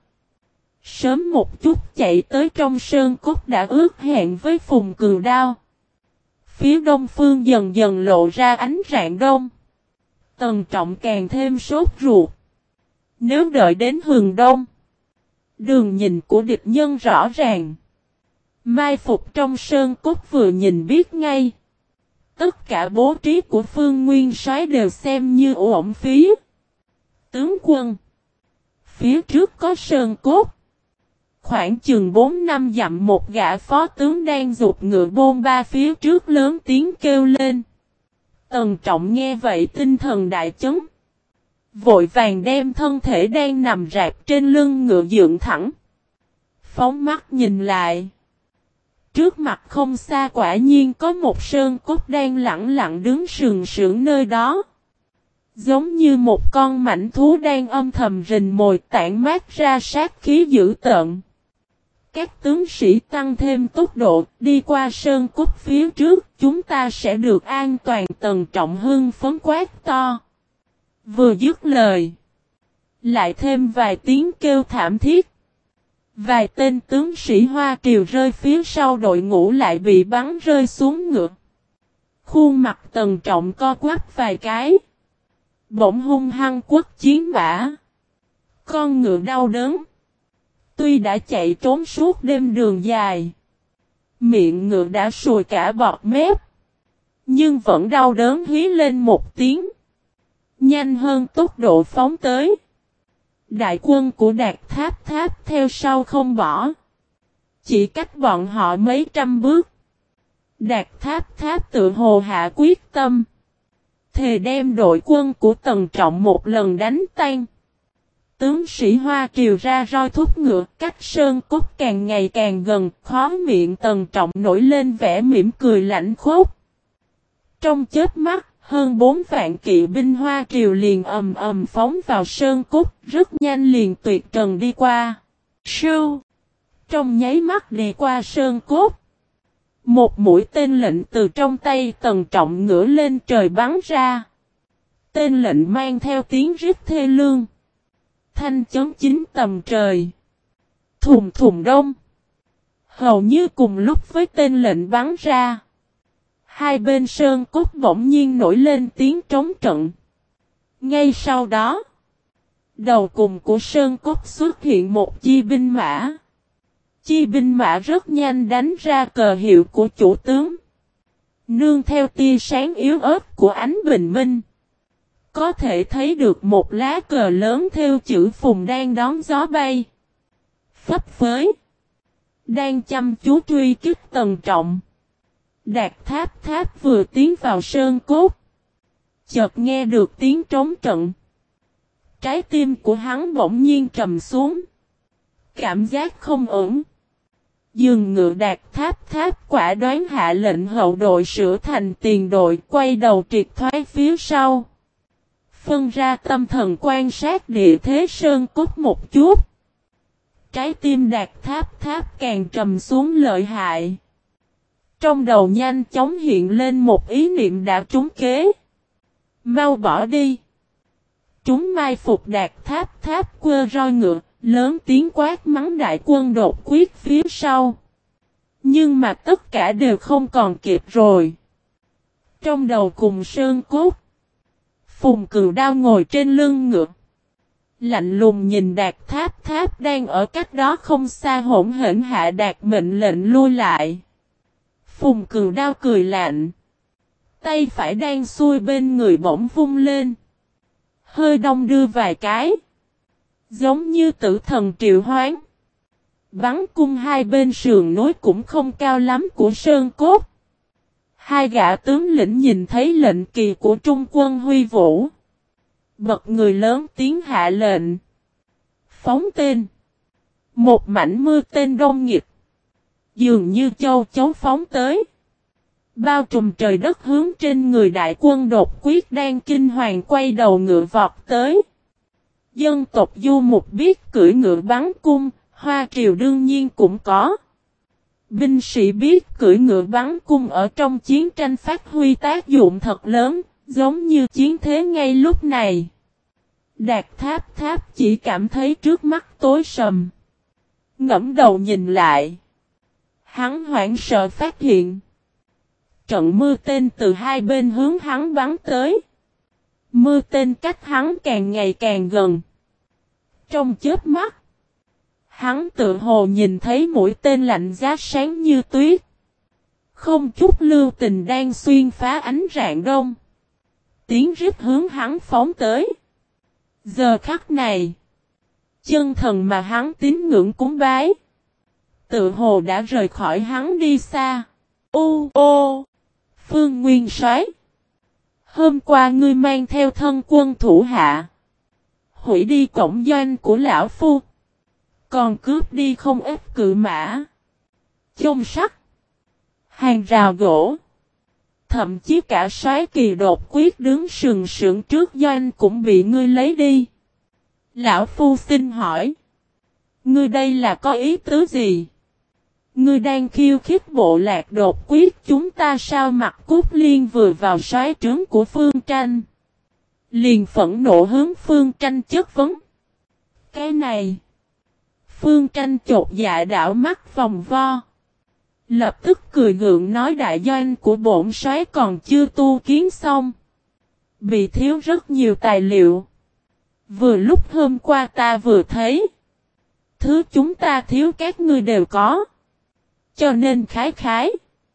Sớm một chút chạy tới trong Sơn Cốt đã ước hẹn với Phùng Cừu Đao. Phía đông phương dần dần lộ ra ánh rạng đông. Tần Trọng càng thêm sốt ruột. Nếu đợi đến hừng đông, đường nhìn của địch nhân rõ ràng. Mai phục trong Sơn Cốt vừa nhìn biết ngay. Tất cả bố trí của Phương Nguyên Soái đều xem như uổng phí. Tướng quân, phía trước có Sơn Cốt. Khoảng chừng 4 năm dặm một gã phó tướng đang giục ngựa bôn ba phía trước lớn tiếng kêu lên. Tần Trọng nghe vậy tinh thần đại chấn. Vội vàng đem thân thể đang nằm rạp trên lưng ngựa dựng thẳng. Phóng mắt nhìn lại. Trước mặt không xa quả nhiên có một Sơn Cốt đang lặng lặng đứng sừng sững nơi đó. Giống như một con mãnh thú đang âm thầm rình mồi tản mát ra sát khí dữ tợn. Các tướng sĩ tăng thêm tốc độ, đi qua Sơn Cốt phía trước, chúng ta sẽ được an toàn. Tần Trọng hưng phấn quát to. Vừa dứt lời, lại thêm vài tiếng kêu thảm thiết. Vài tên tướng sĩ Hoa Triều rơi phía sau đội ngũ lại bị bắn rơi xuống ngựa. Khuôn mặt Tần Trọng co quắp vài cái. Bỗng hung hăng quất chiến mã. Con ngựa đau đớn. Tuy đã chạy trốn suốt đêm đường dài. Miệng ngựa đã sùi cả bọt mép. Nhưng vẫn đau đớn hí lên một tiếng. Nhanh hơn tốc độ phóng tới. Đại quân của Đạt Tháp Tháp theo sau không bỏ. Chỉ cách bọn họ mấy trăm bước. Đạt Tháp Tháp tự hồ hạ quyết tâm. Thề đem đội quân của Tần Trọng một lần đánh tan. Tướng sĩ Hoa Triều ra roi thúc ngựa, cách Sơn Cốt càng ngày càng gần, khó miệng Tần Trọng nổi lên vẻ mỉm cười lạnh khốc. Trong chớp mắt, hơn 4 vạn kỵ binh Hoa Triều liền ầm ầm phóng vào Sơn Cốt, rất nhanh liền tuyệt trần đi qua. Sưu! Trong nháy mắt đi qua Sơn Cốt. Một mũi tên lệnh từ trong tay Tần Trọng ngửa lên trời bắn ra. Tên lệnh mang theo tiếng rít thê lương. Thanh chấn chính tầm trời. Thùng thùng đông. Hầu như cùng lúc với tên lệnh bắn ra. Hai bên Sơn Cốt bỗng nhiên nổi lên tiếng trống trận. Ngay sau đó. Đầu cùng của Sơn Cốt xuất hiện một chi binh mã. Chi binh mã rất nhanh đánh ra cờ hiệu của chủ tướng. Nương theo tia sáng yếu ớt của ánh bình minh. Có thể thấy được một lá cờ lớn theo chữ Phùng đang đón gió bay. Phấp phới. Đang chăm chú truy kích Tần Trọng. Đạt Tháp Tháp vừa tiến vào Sơn Cốt. Chợt nghe được tiếng trống trận. Trái tim của hắn bỗng nhiên trầm xuống. Cảm giác không ổn. Dừng ngựa Đạt Tháp quả đoán hạ lệnh hậu đội sửa thành tiền đội, quay đầu triệt thoái phía sau. Phân ra tâm thần quan sát địa thế sơn cốt một chút. Trái tim Đạt Tháp càng trầm xuống lợi hại. Trong đầu nhanh chóng hiện lên một ý niệm đã trúng kế. Mau bỏ đi. Chúng mai phục Đạt Tháp quơ roi ngựa, lớn tiếng quát mắng đại quân đột quyết phía sau. Nhưng mà tất cả đều không còn kịp rồi. Trong đầu cùng sơn cốt, Phùng Cừu Đao ngồi trên lưng ngựa. Lạnh lùng nhìn Đạt Tháp đang ở cách đó không xa hỗn hển hạ đạt mệnh lệnh lui lại. Phùng Cừu Đao cười lạnh. Tay phải đang xuôi bên người bỗng vung lên. Hơi đông đưa vài cái. Giống như tử thần triệu hoán. Bắn cung hai bên sườn núi cũng không cao lắm của sơn cốt. Hai gã tướng lĩnh nhìn thấy lệnh kỳ của trung quân huy vũ. Bật người lớn tiếng hạ lệnh. Phóng tên. Một mảnh mưa tên đông nghịch. Dường như châu chấu phóng tới. Bao trùm trời đất hướng trên người đại quân đột quyết đang kinh hoàng quay đầu ngựa vọt tới. Dân tộc Du Mục biết cưỡi ngựa bắn cung, Hoa Triều đương nhiên cũng có. Binh sĩ biết cưỡi ngựa bắn cung ở trong chiến tranh phát huy tác dụng thật lớn, giống như chiến thế ngay lúc này. Đạt Tháp chỉ cảm thấy trước mắt tối sầm. Ngẫm đầu nhìn lại. Hắn hoảng sợ phát hiện. Trận mưa tên từ hai bên hướng hắn bắn tới. Mưa tên cách hắn càng ngày càng gần. Trong chớp mắt, hắn tự hồ nhìn thấy mũi tên lạnh giá sáng như tuyết. Không chút lưu tình đang xuyên phá ánh rạng đông. Tiếng rít hướng hắn phóng tới. Giờ khắc này, chân thần mà hắn tín ngưỡng cúng bái, tự hồ đã rời khỏi hắn đi xa. Ô! Phương Nguyên Soái, hôm qua ngươi mang theo thân quân thủ hạ, hủy đi cổng doanh của lão phu, còn cướp đi không ít cự mã, chông sắt, hàng rào gỗ, thậm chí cả soái kỳ đột quyết đứng sừng sững trước doanh cũng bị ngươi lấy đi. Lão phu xin hỏi, ngươi đây là có ý tứ gì? Ngươi đang khiêu khích bộ lạc đột quyết chúng ta sao? Mặt Cút Liên vừa vào soái trướng của Phương Tranh, liền phẫn nộ hướng Phương Tranh chất vấn. Cái này, Phương Tranh chột dạ đảo mắt vòng vo. Lập tức cười gượng nói đại doanh của bổn soái còn chưa tu kiến xong. Bị thiếu rất nhiều tài liệu. Vừa lúc hôm qua ta vừa thấy. Thứ chúng ta thiếu các ngươi đều có. Cho nên khái.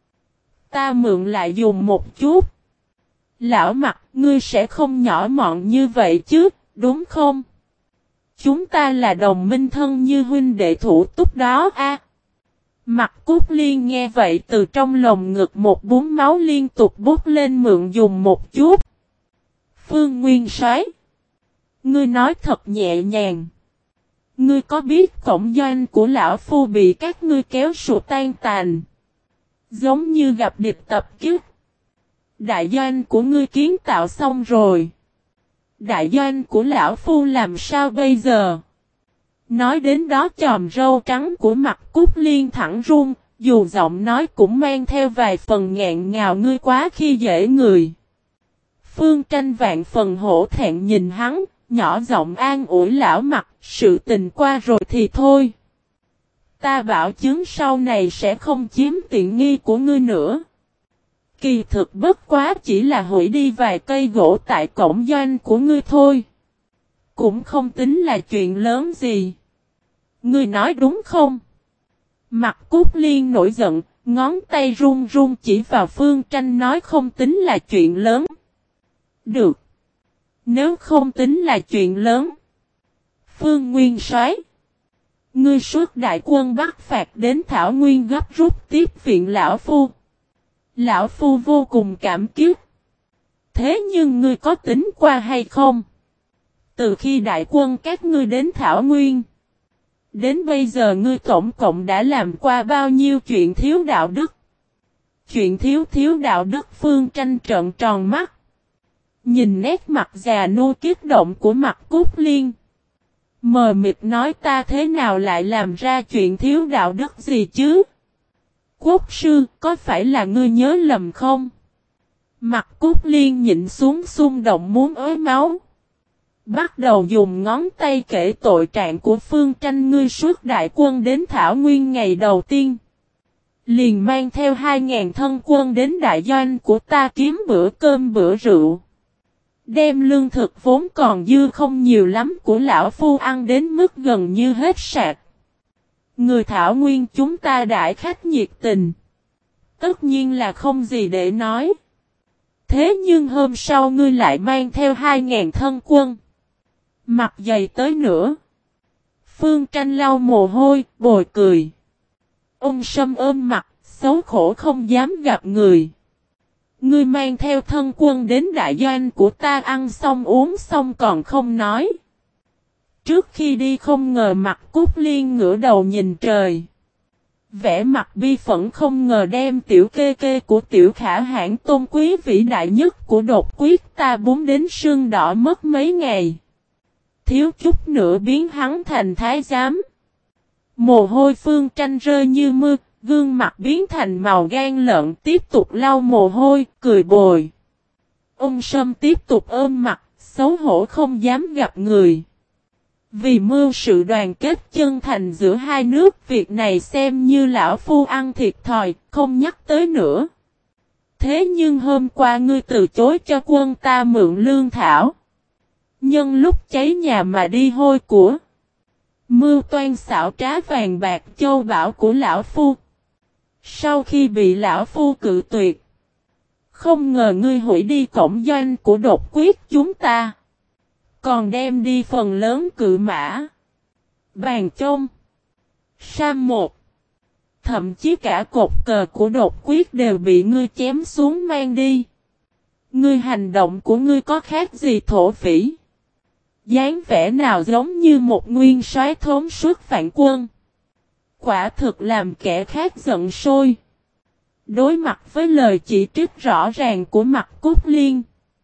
Ta mượn lại dùng một chút. Lão Mặt, ngươi sẽ không nhỏ mọn như vậy chứ, đúng không? Chúng ta là đồng minh thân như huynh đệ thủ túc đó a. Mặt Cút Liên nghe vậy từ trong lồng ngực một búng máu liên tục bút lên mượn dùng một chút. Phương Nguyên Soái, ngươi nói thật nhẹ nhàng. Ngươi có biết cổng doanh của lão phu bị các ngươi kéo sụt tan tàn, giống như gặp địch tập kích. Đại doanh của ngươi kiến tạo xong rồi. Đại doanh của lão phu làm sao bây giờ? Nói đến đó chòm râu trắng của Mặt Cút Liên thẳng run, dù giọng nói cũng mang theo vài phần nghẹn ngào. Ngươi quá khi dễ người. Phương Tranh vạn phần hổ thẹn nhìn hắn, nhỏ giọng an ủi lão Mặt, sự tình qua rồi thì thôi. Ta bảo chứng sau này sẽ không chiếm tiện nghi của ngươi nữa. Kỳ thực bất quá chỉ là hủy đi vài cây gỗ tại cổng doanh của ngươi thôi. Cũng không tính là chuyện lớn gì. Ngươi nói đúng không? Mặt Cút Liên nổi giận, ngón tay run run chỉ vào Phương Tranh nói không tính là chuyện lớn. Được. Nếu không tính là chuyện lớn. Phương Nguyên Soái, ngươi xuất đại quân bắt phạt đến Thảo Nguyên gấp rút tiếp viện lão phu. Lão phu vô cùng cảm kích. Thế nhưng ngươi có tính qua hay không? Từ khi đại quân các ngươi đến Thảo Nguyên, đến bây giờ ngươi tổng cộng đã làm qua bao nhiêu chuyện thiếu đạo đức? Chuyện thiếu đạo đức. Phương Tranh trợn tròn mắt. Nhìn nét mặt già nua kích động của Mặt Cúc Liên. Mờ mịt nói ta thế nào lại làm ra chuyện thiếu đạo đức gì chứ? Quốc sư, có phải là ngươi nhớ lầm không? Mặt Cúc Liên nhịn xuống xung động muốn ới máu. Bắt đầu dùng ngón tay kể tội trạng của Phương Tranh. Ngươi suốt đại quân đến Thảo Nguyên ngày đầu tiên, liền mang theo 2.000 thân quân đến đại doanh của ta kiếm bữa cơm bữa rượu. Đem lương thực vốn còn dư không nhiều lắm của lão phu ăn đến mức gần như hết sạch. Người Thảo Nguyên chúng ta đãi khách nhiệt tình, tất nhiên là không gì để nói. Thế nhưng hôm sau ngươi lại mang theo 2.000 thân quân, mặt dày tới nữa. Phương Tranh lau mồ hôi, bồi cười. Ông Sâm ôm mặt, xấu khổ không dám gặp người. Ngươi mang theo thân quân đến đại doanh của ta ăn xong uống xong còn không nói. Trước khi đi không ngờ Mặt Cúc Liên ngửa đầu nhìn trời. Vẻ mặt bi phẫn không ngờ đem tiểu kê kê của tiểu khả hãn tôn quý vĩ đại nhất của đột quyết ta búng đến sưng đỏ mất mấy ngày. Thiếu chút nữa biến hắn thành thái giám. Mồ hôi Phương Tranh rơi như mưa, gương mặt biến thành màu gan lợn tiếp tục lau mồ hôi, cười bồi. Ông Sâm tiếp tục ôm mặt, xấu hổ không dám gặp người. Vì mưu sự đoàn kết chân thành giữa hai nước, việc này xem như lão phu ăn thiệt thòi, không nhắc tới nữa. Thế nhưng hôm qua ngươi từ chối cho quân ta mượn lương thảo. Nhân lúc cháy nhà mà đi hôi của. Mưu toan xảo trá vàng bạc châu bảo của lão phu. Sau khi bị lão phu cự tuyệt, không ngờ ngươi hủy đi cổng doanh của đột quyết chúng ta. Còn đem đi phần lớn cự mã, bàn chông, sam một. Thậm chí cả cột cờ của đột quyết đều bị ngươi chém xuống mang đi. Ngươi hành động của ngươi có khác gì thổ phỉ? Dáng vẻ nào giống như một nguyên soái thống suốt phản quân. Quả thực làm kẻ khác giận sôi. Đối mặt với lời chỉ trích rõ ràng của Mặt Cúc Liên,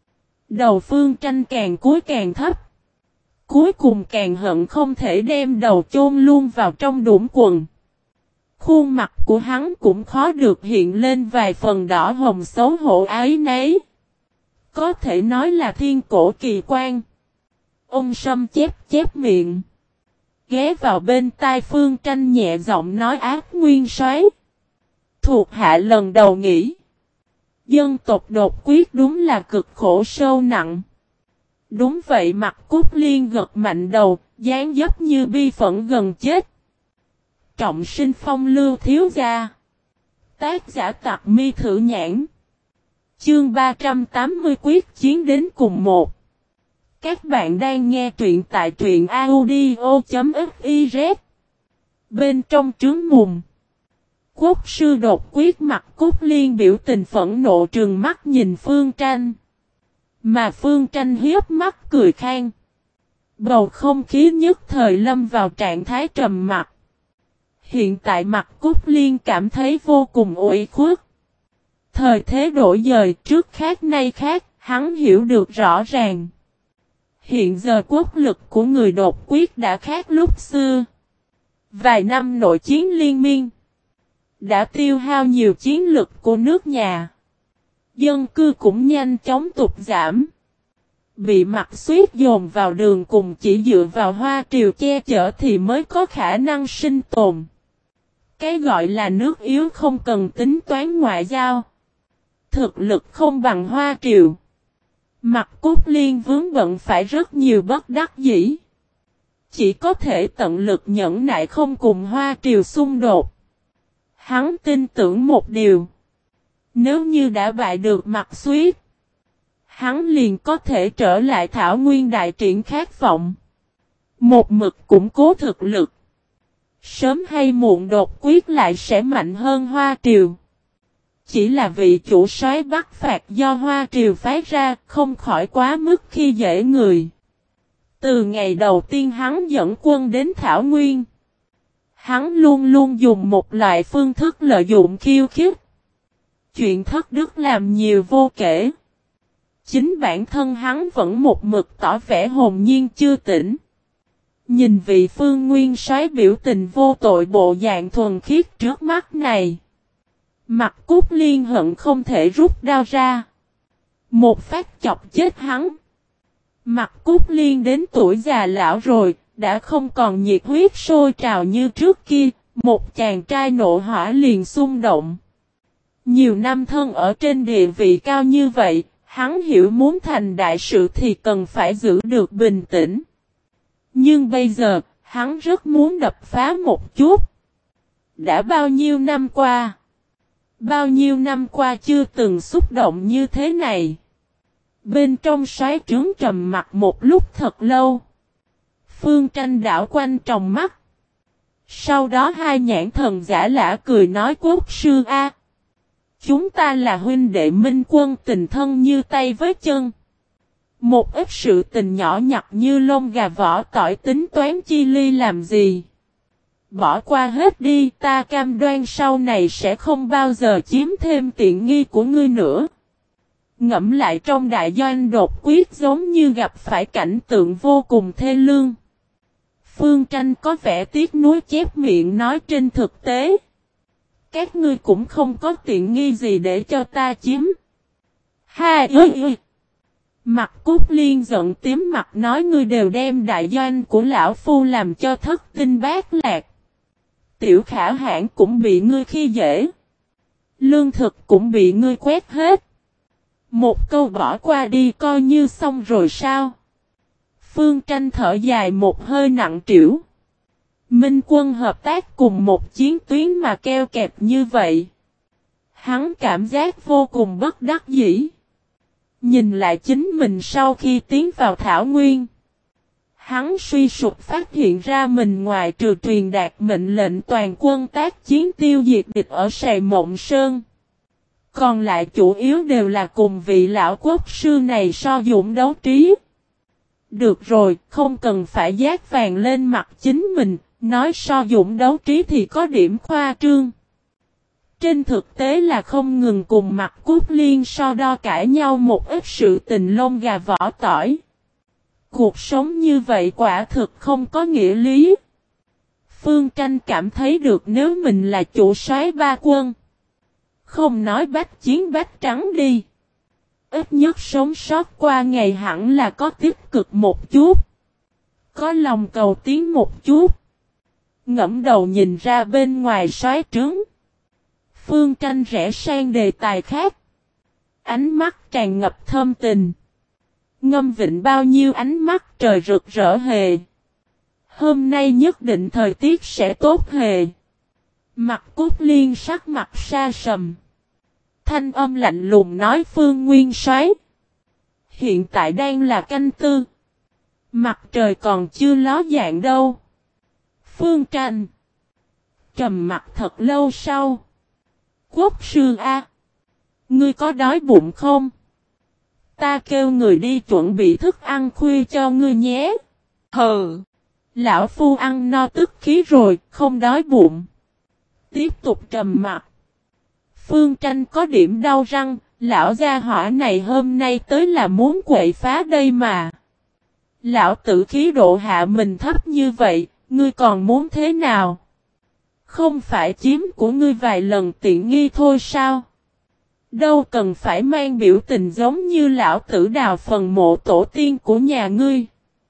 đầu Phương Tranh càng cúi càng thấp. Cuối cùng càng hận không thể đem đầu chôn luôn vào trong đũng quần. Khuôn mặt của hắn cũng khó được hiện lên vài phần đỏ hồng xấu hổ ái nấy. Có thể nói là thiên cổ kỳ quan. Ông Sâm chép miệng, ghé vào bên tai Phương Tranh nhẹ giọng nói ác nguyên soái. Thuộc hạ lần đầu nghĩ, dân tộc đột quyết đúng là cực khổ sâu nặng. Đúng vậy. Mặt Cúc Liên gật mạnh đầu, dáng dấp như bi phẫn gần chết. Trọng sinh phong lưu thiếu gia. Tác giả Tặc Mi Thử Nhãn. Chương 380 quyết chiến đến cùng một. Các bạn đang nghe truyện tại truyện audio.fiz. Bên trong trướng mùng, quốc sư đột quyết Mặt Cúc Liên biểu tình phẫn nộ trừng mắt nhìn Phương Tranh. Mà Phương Tranh hiếp mắt cười khan. Bầu không khí nhất thời lâm vào trạng thái trầm mặc. Hiện tại Mặt Cúc Liên cảm thấy vô cùng ủy khuất. Thời thế đổi dời, trước khác nay khác, hắn hiểu được rõ ràng. Hiện giờ quốc lực của người đột quyết đã khác lúc xưa. Vài năm nội chiến liên miên đã tiêu hao nhiều chiến lực của nước nhà. Dân cư cũng nhanh chóng tụt giảm. Bị Mặt Xuyết dồn vào đường cùng, chỉ dựa vào Hoa Triều che chở thì mới có khả năng sinh tồn. Cái gọi là nước yếu không cần tính toán ngoại giao. Thực lực không bằng Hoa Triều. Mặt Cúc Liên vướng bận phải rất nhiều bất đắc dĩ. Chỉ có thể tận lực nhẫn nại không cùng Hoa Triều xung đột. Hắn tin tưởng một điều. Nếu như đã bại được Mặt Xuyết, hắn liền có thể trở lại Thảo Nguyên đại triển khát vọng. Một mực củng cố thực lực. Sớm hay muộn đột quyết lại sẽ mạnh hơn Hoa Triều. Chỉ là vị chủ soái Bắc phạt do Hoa Triều phái ra không khỏi quá mức khi dễ người. Từ ngày đầu tiên hắn dẫn quân đến Thảo Nguyên, hắn luôn luôn dùng một loại phương thức lợi dụng khiêu khích. Chuyện thất đức làm nhiều vô kể. Chính bản thân hắn vẫn một mực tỏ vẻ hồn nhiên chưa tỉnh. Nhìn vị Phương Nguyên Soái biểu tình vô tội bộ dạng thuần khiết trước mắt này, Mặt Cúc Liên hận không thể rút đao ra, một phát chọc chết hắn. Mặt Cúc Liên đến tuổi già lão rồi, đã không còn nhiệt huyết sôi trào như trước kia, một chàng trai nộ hỏa liền xung động. Nhiều năm thân ở trên địa vị cao như vậy, hắn hiểu muốn thành đại sự thì cần phải giữ được bình tĩnh. Nhưng bây giờ, hắn rất muốn đập phá một chút. Đã bao nhiêu năm qua? Bao nhiêu năm qua chưa từng xúc động như thế này. Bên trong xoáy trướng trầm mặt một lúc thật lâu. Phương Tranh đảo quanh tròng mắt. Sau đó hai nhãn thần giả lả cười nói quốc sư A. Chúng ta là huynh đệ minh quân tình thân như tay với chân. Một ít sự tình nhỏ nhặt như lông gà vỏ tỏi tính toán chi ly làm gì. Bỏ qua hết đi, ta cam đoan sau này sẽ không bao giờ chiếm thêm tiện nghi của ngươi nữa. Ngẫm lại trong đại doanh đột quyết giống như gặp phải cảnh tượng vô cùng thê lương. Phương Tranh có vẻ tiếc nuối chép miệng nói trên thực tế. Các ngươi cũng không có tiện nghi gì để cho ta chiếm. Ha ơi! Mặt Cúc Liên giận tím mặt nói ngươi đều đem đại doanh của lão phu làm cho thất tinh bát lạc. Tiểu Khả Hãn cũng bị ngươi khi dễ. Lương thực cũng bị ngươi quét hết. Một câu bỏ qua đi coi như xong rồi sao? Phương Tranh thở dài một hơi nặng trĩu. Minh quân hợp tác cùng một chiến tuyến mà keo kẹp như vậy. Hắn cảm giác vô cùng bất đắc dĩ. Nhìn lại chính mình sau khi tiến vào Thảo Nguyên. Hắn suy sụp phát hiện ra mình ngoài trừ truyền đạt mệnh lệnh toàn quân tác chiến tiêu diệt địch ở Sài Mộng Sơn. Còn lại chủ yếu đều là cùng vị lão quốc sư này so dũng đấu trí. Được rồi, không cần phải giác vàng lên mặt chính mình, nói so dũng đấu trí thì có điểm khoa trương. Trên thực tế là không ngừng cùng Mặt Cúc Liên so đo cãi nhau một ít sự tình lông gà vỏ tỏi. Cuộc sống như vậy quả thực không có nghĩa lý. Phương Tranh cảm thấy được nếu mình là chủ soái ba quân. Không nói bách chiến bách trắng đi. Ít nhất sống sót qua ngày hẳn là có tích cực một chút. Có lòng cầu tiến một chút. Ngẫm đầu nhìn ra bên ngoài soái trướng. Phương Tranh rẽ sang đề tài khác. Ánh mắt tràn ngập thâm tình. Ngâm vịnh bao nhiêu ánh mắt trời rực rỡ hề. Hôm nay nhất định thời tiết sẽ tốt hề. Mặt Cúc Liên sắc mặt sa sầm. Thanh âm lạnh lùng nói Phương Nguyên Soái. Hiện tại đang là canh tư. Mặt trời còn chưa ló dạng đâu. Phương Tranh trầm mặt thật lâu sau. Quốc sư A. Ngươi có đói bụng không? Ta kêu người đi chuẩn bị thức ăn khuya cho ngươi nhé. Hừ. Lão phu ăn no tức khí rồi, không đói bụng. Tiếp tục trầm mặt. Phương Tranh có điểm đau răng, lão gia hỏa này hôm nay tới là muốn quậy phá đây mà. Lão tử khí độ hạ mình thấp như vậy, ngươi còn muốn thế nào? Không phải chiếm của ngươi vài lần tiện nghi thôi sao? Đâu cần phải mang biểu tình giống như lão tử đào phần mộ tổ tiên của nhà ngươi.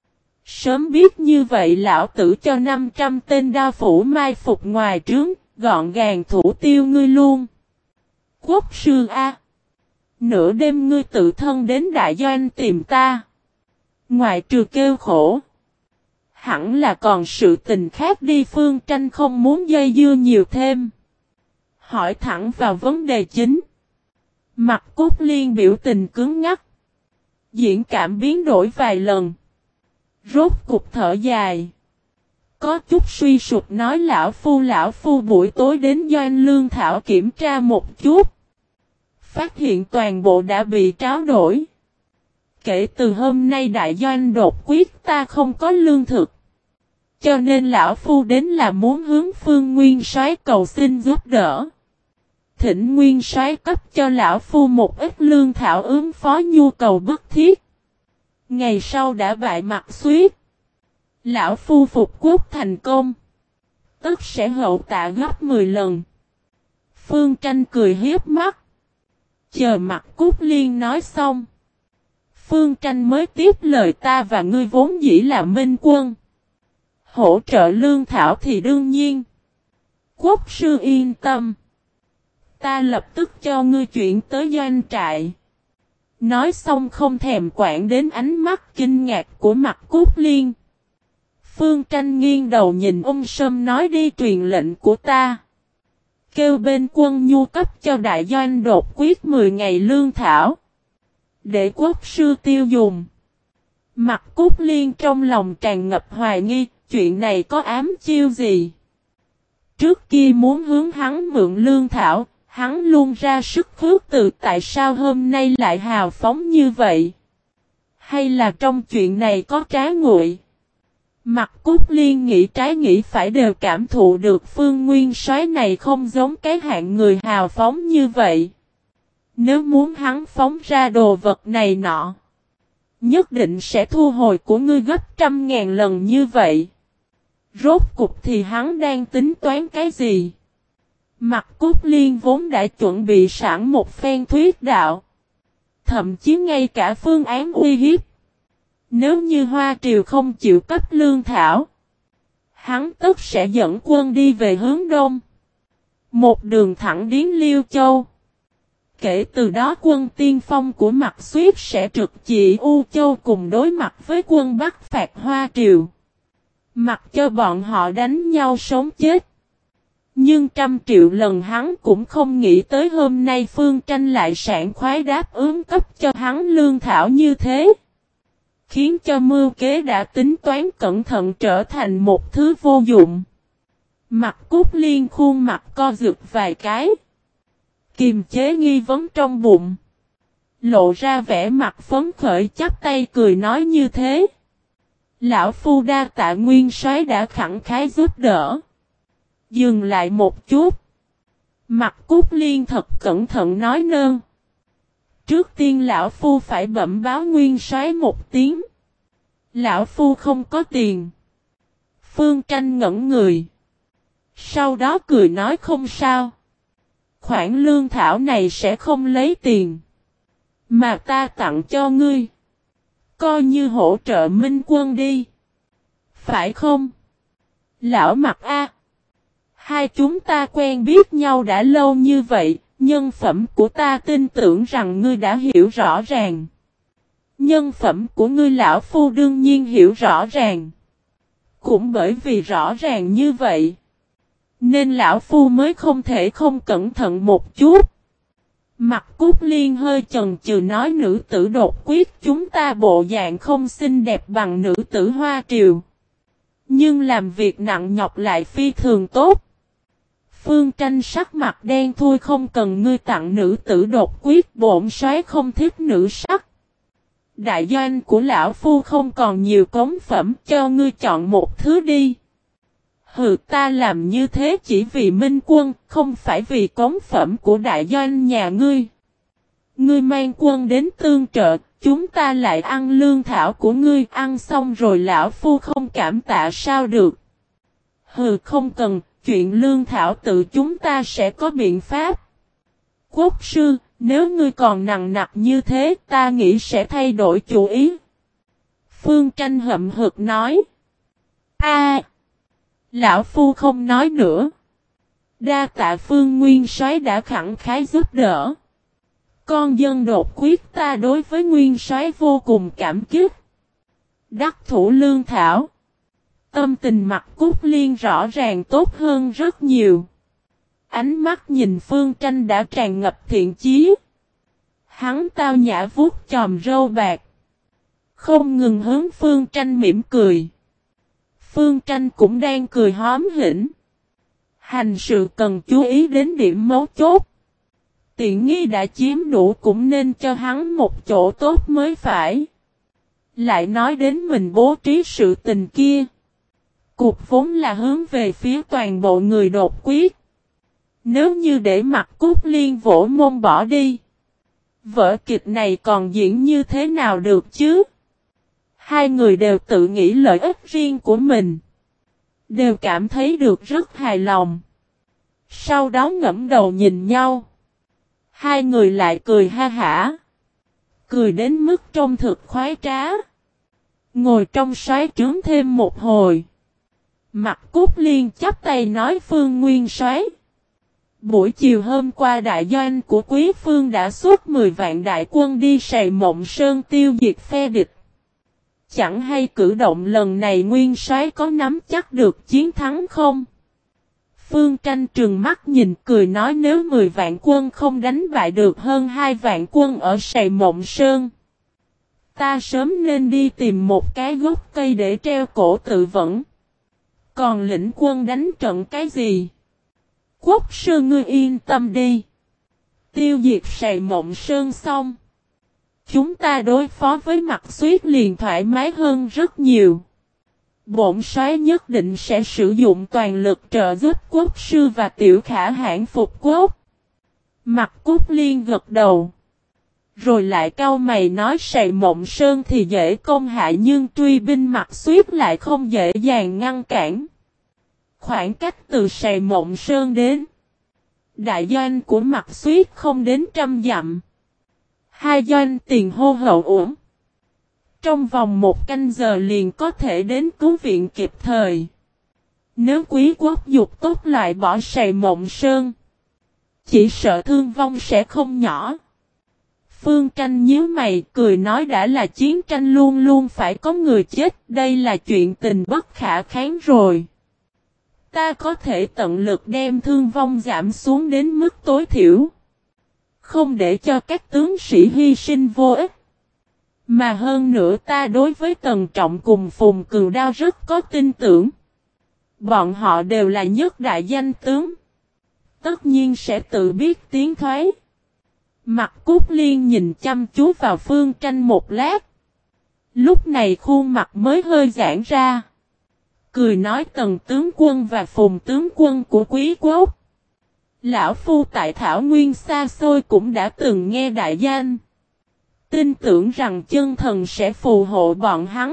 Sớm biết như vậy lão tử cho 500 tên đao phủ mai phục ngoài trướng, gọn gàng thủ tiêu ngươi luôn. Quốc sư A. Nửa đêm ngươi tự thân đến đại doanh tìm ta. Ngoài trừ kêu khổ. Hẳn là còn sự tình khác đi. Phương Tranh không muốn dây dưa nhiều thêm. Hỏi thẳng vào vấn đề chính. Mặt Cúc Liên biểu tình cứng ngắc. Diễn cảm biến đổi vài lần. Rốt cục thở dài. Có chút suy sụp nói lão phu buổi tối đến doanh lương thảo kiểm tra một chút. Phát hiện toàn bộ đã bị tráo đổi. Kể từ hôm nay đại doanh đột quyết ta không có lương thực. Cho nên lão phu đến là muốn hướng Phương Nguyên Soái cầu xin giúp đỡ. Thỉnh Nguyên Soái cấp cho lão phu một ít lương thảo ứng phó nhu cầu bức thiết. Ngày sau đã bại mặt Xuyết, lão phu phục quốc thành công, tất sẽ hậu tạ gấp 10 lần. Phương Tranh cười hiếp mắt. Chờ Mặt Cúc Liên nói xong, Phương Tranh mới tiếp lời, ta và ngươi vốn dĩ là minh quân. Hỗ trợ lương thảo thì đương nhiên. Quốc sư yên tâm. Ta lập tức cho ngươi chuyển tới doanh trại. Nói xong không thèm quản đến ánh mắt kinh ngạc của Mặt Cúc Liên. Phương Tranh nghiêng đầu nhìn ông Sâm nói, đi truyền lệnh của ta. Kêu bên quân nhu cấp cho đại doanh đột quyết 10 ngày lương thảo. Để quốc sư tiêu dùng. Mặt Cúc Liên trong lòng tràn ngập hoài nghi, chuyện này có ám chiêu gì? Trước kia muốn hướng hắn mượn lương thảo, hắn luôn ra sức khước từ, tại sao hôm nay lại hào phóng như vậy? Hay là trong chuyện này có trá ngụy? Mặt Cúc Liên nghĩ trái nghĩ phải đều cảm thụ được Phương Nguyên Soái này không giống cái hạng người hào phóng như vậy. Nếu muốn hắn phóng ra đồ vật này nọ, nhất định sẽ thu hồi của ngươi gấp 100.000 lần như vậy. Rốt cục thì hắn đang tính toán cái gì? Mặt Cúc Liên vốn đã chuẩn bị sẵn một phen thuyết đạo. Thậm chí ngay cả phương án uy hiếp. Nếu như Hoa Triều không chịu cấp lương thảo, hắn tất sẽ dẫn quân đi về hướng đông. Một đường thẳng đến Liêu Châu. Kể từ đó quân tiên phong của Mặt Xuyết sẽ trực chỉ U Châu cùng đối mặt với quân Bắc phạt Hoa Triều. Mặc cho bọn họ đánh nhau sống chết. Nhưng 100 triệu lần hắn cũng không nghĩ tới hôm nay Phương Tranh lại sảng khoái đáp ứng cấp cho hắn lương thảo như thế. Khiến cho mưu kế đã tính toán cẩn thận trở thành một thứ vô dụng. Mặt Cúc Liên khuôn mặt co rụt vài cái. Kiềm chế nghi vấn trong bụng. Lộ ra vẻ mặt phấn khởi chắp tay cười nói như thế. Lão phu đa tạ Nguyên Soái đã khẳng khái giúp đỡ. Dừng lại một chút. Mặt Cúc Liên thật cẩn thận nói nơn. Trước tiên lão phu phải bẩm báo Nguyên Soái một tiếng. Lão phu không có tiền. Phương Tranh ngẩn người. Sau đó cười nói không sao. Khoản lương thảo này sẽ không lấy tiền. Mà ta tặng cho ngươi. Coi như hỗ trợ minh quân đi. Phải không? Lão Mặt A. Hai chúng ta quen biết nhau đã lâu như vậy. Nhân phẩm của ta tin tưởng rằng ngươi đã hiểu rõ ràng. Nhân phẩm của ngươi lão phu đương nhiên hiểu rõ ràng. Cũng bởi vì rõ ràng như vậy, nên lão phu mới không thể không cẩn thận một chút. Mặt Cúc Liên hơi chần chừ nói, nữ tử đột quyết chúng ta bộ dạng không xinh đẹp bằng nữ tử Hoa Triều. Nhưng làm việc nặng nhọc lại phi thường tốt. Phương Tranh sắc mặt đen thui, không cần ngươi tặng nữ tử đột quyết, bổn soái không thích nữ sắc. Đại doanh của lão phu không còn nhiều cống phẩm, cho ngươi chọn một thứ đi. Hừ, ta làm như thế chỉ vì minh quân, không phải vì cống phẩm của đại doanh nhà ngươi. Ngươi mang quân đến tương trợ, chúng ta lại ăn lương thảo của ngươi, ăn xong rồi lão phu không cảm tạ sao được. Hừ, không cần, chuyện lương thảo tự chúng ta sẽ có biện pháp. Quốc sư, nếu ngươi còn nặng nặc như thế, ta nghĩ sẽ thay đổi chủ ý. Phương Tranh hậm hực nói. Lão phu không nói nữa. Đa tạ Phương Nguyên Soái đã khẳng khái giúp đỡ. Con dân đột quyết ta đối với Nguyên Soái vô cùng cảm kích. Đắc thủ lương thảo. Tâm tình Mặt Cúc Liên rõ ràng tốt hơn rất nhiều. Ánh mắt nhìn Phương Tranh đã tràn ngập thiện chí. Hắn tao nhã vuốt chòm râu bạc. Không ngừng hướng Phương Tranh mỉm cười. Phương Tranh cũng đang cười hóm hỉnh. Hành sự cần chú ý đến điểm mấu chốt. Tiện nghi đã chiếm đủ cũng nên cho hắn một chỗ tốt mới phải. Lại nói đến mình bố trí sự tình kia. Cuộc vốn là hướng về phía toàn bộ người đột quyết. Nếu như để Mặc Cúc Liên vỗ môn bỏ đi. Vở kịch này còn diễn như thế nào được chứ? Hai người đều tự nghĩ lợi ích riêng của mình. Đều cảm thấy được rất hài lòng. Sau đó ngẫm đầu nhìn nhau. Hai người lại cười ha hả. Cười đến mức trông thực khoái trá. Ngồi trong xoáy trướng thêm một hồi. Mặc Cúc Liên chắp tay nói Phương Nguyên soái. Buổi chiều hôm qua đại doanh của Quý Phương đã xuất 10 vạn đại quân đi Sài Mộng Sơn tiêu diệt phe địch. Chẳng hay cử động lần này Nguyên soái có nắm chắc được chiến thắng không? Phương Tranh trừng mắt nhìn cười nói nếu 10 vạn quân không đánh bại được hơn 2 vạn quân ở Sài Mộng Sơn. Ta sớm nên đi tìm một cái gốc cây để treo cổ tự vẫn. Còn lĩnh quân đánh trận cái gì? Quốc sư ngươi yên tâm đi. Tiêu diệt Sài Mộng Sơn xong. Chúng ta đối phó với Mặc Xuyết liền thoải mái hơn rất nhiều. Bổn soái nhất định sẽ sử dụng toàn lực trợ giúp quốc sư và tiểu khả hãn phục quốc. Mặc Cúc Liên gật đầu. Rồi lại cau mày nói Sài Mộng Sơn thì dễ công hạ nhưng truy binh Mặc Xuyết lại không dễ dàng ngăn cản. Khoảng cách từ Sài Mộng Sơn đến đại doanh của Mặc Xuyết không đến 100 dặm. Hai doanh tiền hô hậu ủng. Trong vòng 1 canh giờ liền có thể đến cứu viện kịp thời. Nếu quý quốc dục tốt loại bỏ Sài Mộng Sơn. Chỉ sợ thương vong sẽ không nhỏ. Phương Tranh nhíu mày cười nói đã là chiến tranh luôn luôn phải có người chết. Đây là chuyện tình bất khả kháng rồi. Ta có thể tận lực đem thương vong giảm xuống đến mức tối thiểu. Không để cho các tướng sĩ hy sinh vô ích. Mà hơn nữa ta đối với Tần Trọng cùng Phùng Cừu Đao rất có tin tưởng. Bọn họ đều là nhất đại danh tướng. Tất nhiên sẽ tự biết tiến thoái. Mặc Cúc Liên nhìn chăm chú vào Phương Tranh một lát. Lúc này khuôn mặt mới hơi giãn ra. Cười nói Tần tướng quân và Phùng tướng quân của quý quốc. Lão Phu tại Thảo Nguyên xa xôi cũng đã từng nghe đại danh. Tin tưởng rằng chân thần sẽ phù hộ bọn hắn.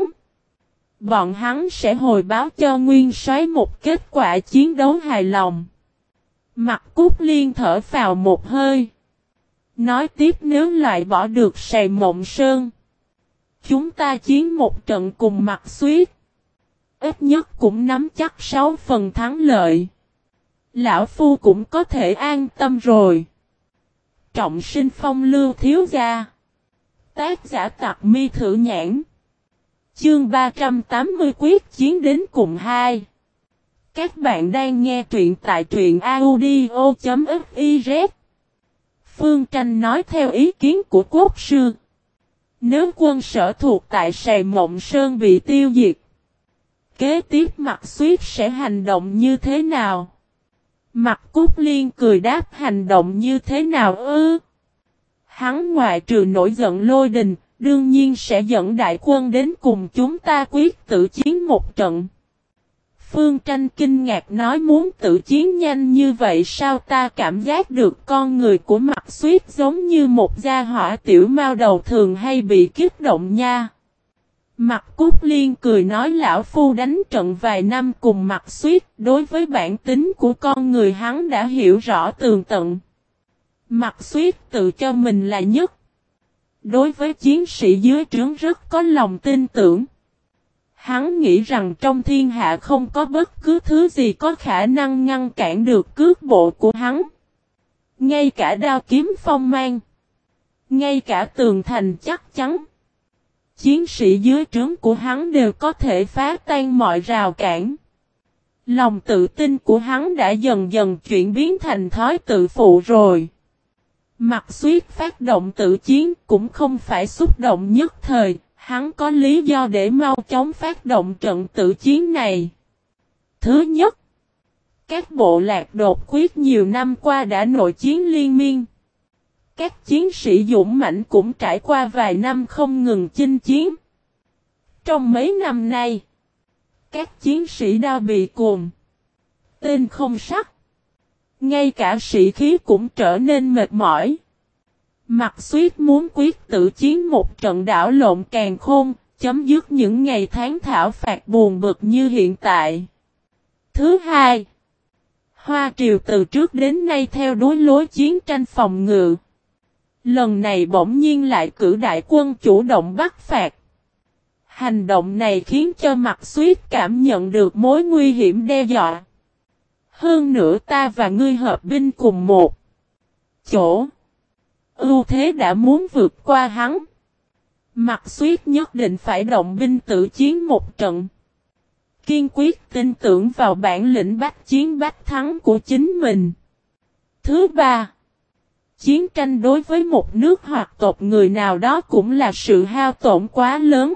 Bọn hắn sẽ hồi báo cho Nguyên soái một kết quả chiến đấu hài lòng. Mặc Cúc Liên thở phào một hơi. Nói tiếp nếu loại bỏ được Sài Mộng Sơn. Chúng ta chiến một trận cùng Mặc Xuyết. Ít nhất cũng nắm chắc 6 phần thắng lợi. Lão Phu cũng có thể an tâm rồi. Trọng Sinh Phong Lưu thiếu gia. Tác giả Tặc Mi Thử Nhãn. Chương 380 quyết chiến đến cùng 2. Các bạn đang nghe truyện tại truyện audio.fiz. Phương Tranh nói theo ý kiến của quốc sư. Nếu quân sở thuộc tại Sài Mộng Sơn bị tiêu diệt. Kế tiếp Mặc Xuyết sẽ hành động như thế nào? Mặc Cúc Liên cười đáp hành động như thế nào ư? Hắn ngoại trừ nổi giận lôi đình, đương nhiên sẽ dẫn đại quân đến cùng chúng ta quyết tử chiến một trận. Phương Tranh kinh ngạc nói muốn tự chiến nhanh như vậy sao ta cảm giác được con người của Mặc Xuyết giống như một gia hỏa tiểu mao đầu thường hay bị kích động nha. Mặc Cúc Liên cười nói lão phu đánh trận vài năm cùng Mặc Xuyết đối với bản tính của con người hắn đã hiểu rõ tường tận. Mặc Xuyết tự cho mình là nhất. Đối với chiến sĩ dưới trướng rất có lòng tin tưởng. Hắn nghĩ rằng trong thiên hạ không có bất cứ thứ gì có khả năng ngăn cản được cước bộ của hắn. Ngay cả đao kiếm phong mang. Ngay cả tường thành chắc chắn. Chiến sĩ dưới trướng của hắn đều có thể phá tan mọi rào cản. Lòng tự tin của hắn đã dần dần chuyển biến thành thói tự phụ rồi. Mặc Xuyết phát động tự chiến cũng không phải xúc động nhất thời, hắn có lý do để mau chóng phát động trận tự chiến này. Thứ nhất, các bộ lạc đột quyết nhiều năm qua đã nội chiến liên miên. Các chiến sĩ dũng mãnh cũng trải qua vài năm không ngừng chinh chiến. Trong mấy năm nay, các chiến sĩ đao bị cuồng, tên không sắc. Ngay cả sĩ khí cũng trở nên mệt mỏi. Mặc Xuyết muốn quyết tự chiến một trận đảo lộn càn khôn, chấm dứt những ngày tháng thảo phạt buồn bực như hiện tại. Thứ hai, Hoa Triều từ trước đến nay theo đối lối chiến tranh phòng ngự. Lần này bỗng nhiên lại cử đại quân chủ động bắt phạt. Hành động này khiến cho Mặc Xuyết cảm nhận được mối nguy hiểm đe dọa. Hơn nữa ta và ngươi hợp binh cùng một chỗ. Ưu thế đã muốn vượt qua hắn. Mặc Xuyết nhất định phải động binh tự chiến một trận. Kiên quyết tin tưởng vào bản lĩnh bách chiến bách thắng của chính mình. Thứ ba, chiến tranh đối với một nước hoặc tộc người nào đó cũng là sự hao tổn quá lớn.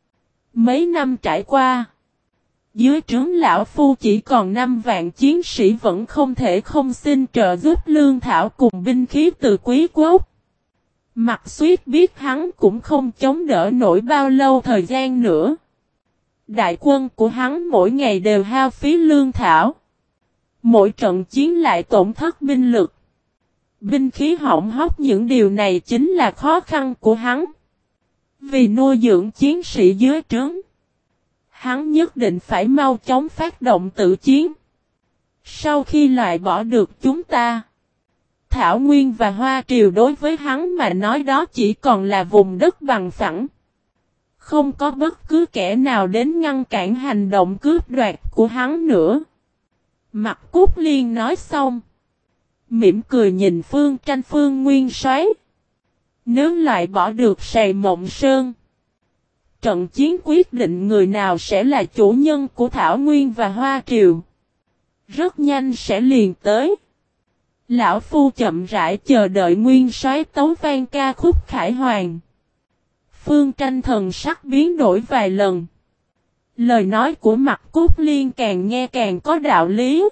Mấy năm trải qua, dưới trướng lão phu chỉ còn 5 vạn chiến sĩ vẫn không thể không xin trợ giúp lương thảo cùng binh khí từ quý quốc. Mặc Xuyết biết hắn cũng không chống đỡ nổi bao lâu thời gian nữa. Đại quân của hắn mỗi ngày đều hao phí lương thảo. Mỗi trận chiến lại tổn thất binh lực. Binh khí hỏng hóc, những điều này chính là khó khăn của hắn. Vì nuôi dưỡng chiến sĩ dưới trướng, hắn nhất định phải mau chóng phát động tự chiến. Sau khi loại bỏ được chúng ta, Thảo Nguyên và Hoa Triều đối với hắn mà nói đó chỉ còn là vùng đất bằng phẳng. Không có bất cứ kẻ nào đến ngăn cản hành động cướp đoạt của hắn nữa. Mặc Cúc Liên nói xong, mỉm cười nhìn Phương Tranh Phương Nguyên Soái. Nếu loại bỏ được Sài Mộng Sơn, trận chiến quyết định người nào sẽ là chủ nhân của Thảo Nguyên và Hoa Triều. Rất nhanh sẽ liền tới. Lão Phu chậm rãi chờ đợi Nguyên Soái tấu vang ca khúc Khải Hoàn. Phương Tranh thần sắc biến đổi vài lần. Lời nói của Mặc Cúc Liên càng nghe càng có đạo lý.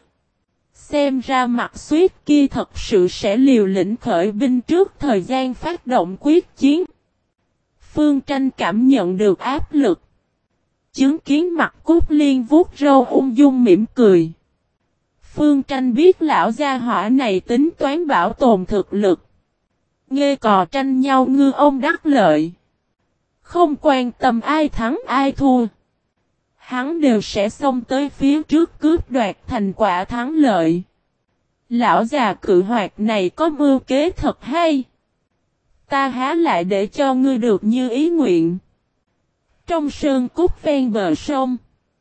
Xem ra Mặc Xuyết kia thật sự sẽ liều lĩnh khởi binh trước thời gian phát động quyết chiến. Phương Tranh cảm nhận được áp lực. Chứng kiến Mặc Cúc Liên vuốt râu ung dung mỉm cười. Phương Tranh biết lão gia hỏa này tính toán bảo tồn thực lực. Nghê cò tranh nhau ngư ông đắc lợi. Không quan tâm ai thắng ai thua. Hắn đều sẽ xông tới phía trước cướp đoạt thành quả thắng lợi. Lão già cự hoạt này có mưu kế thật hay. Ta há lại để cho ngươi được như ý nguyện. Trong sơn cốt ven bờ sông,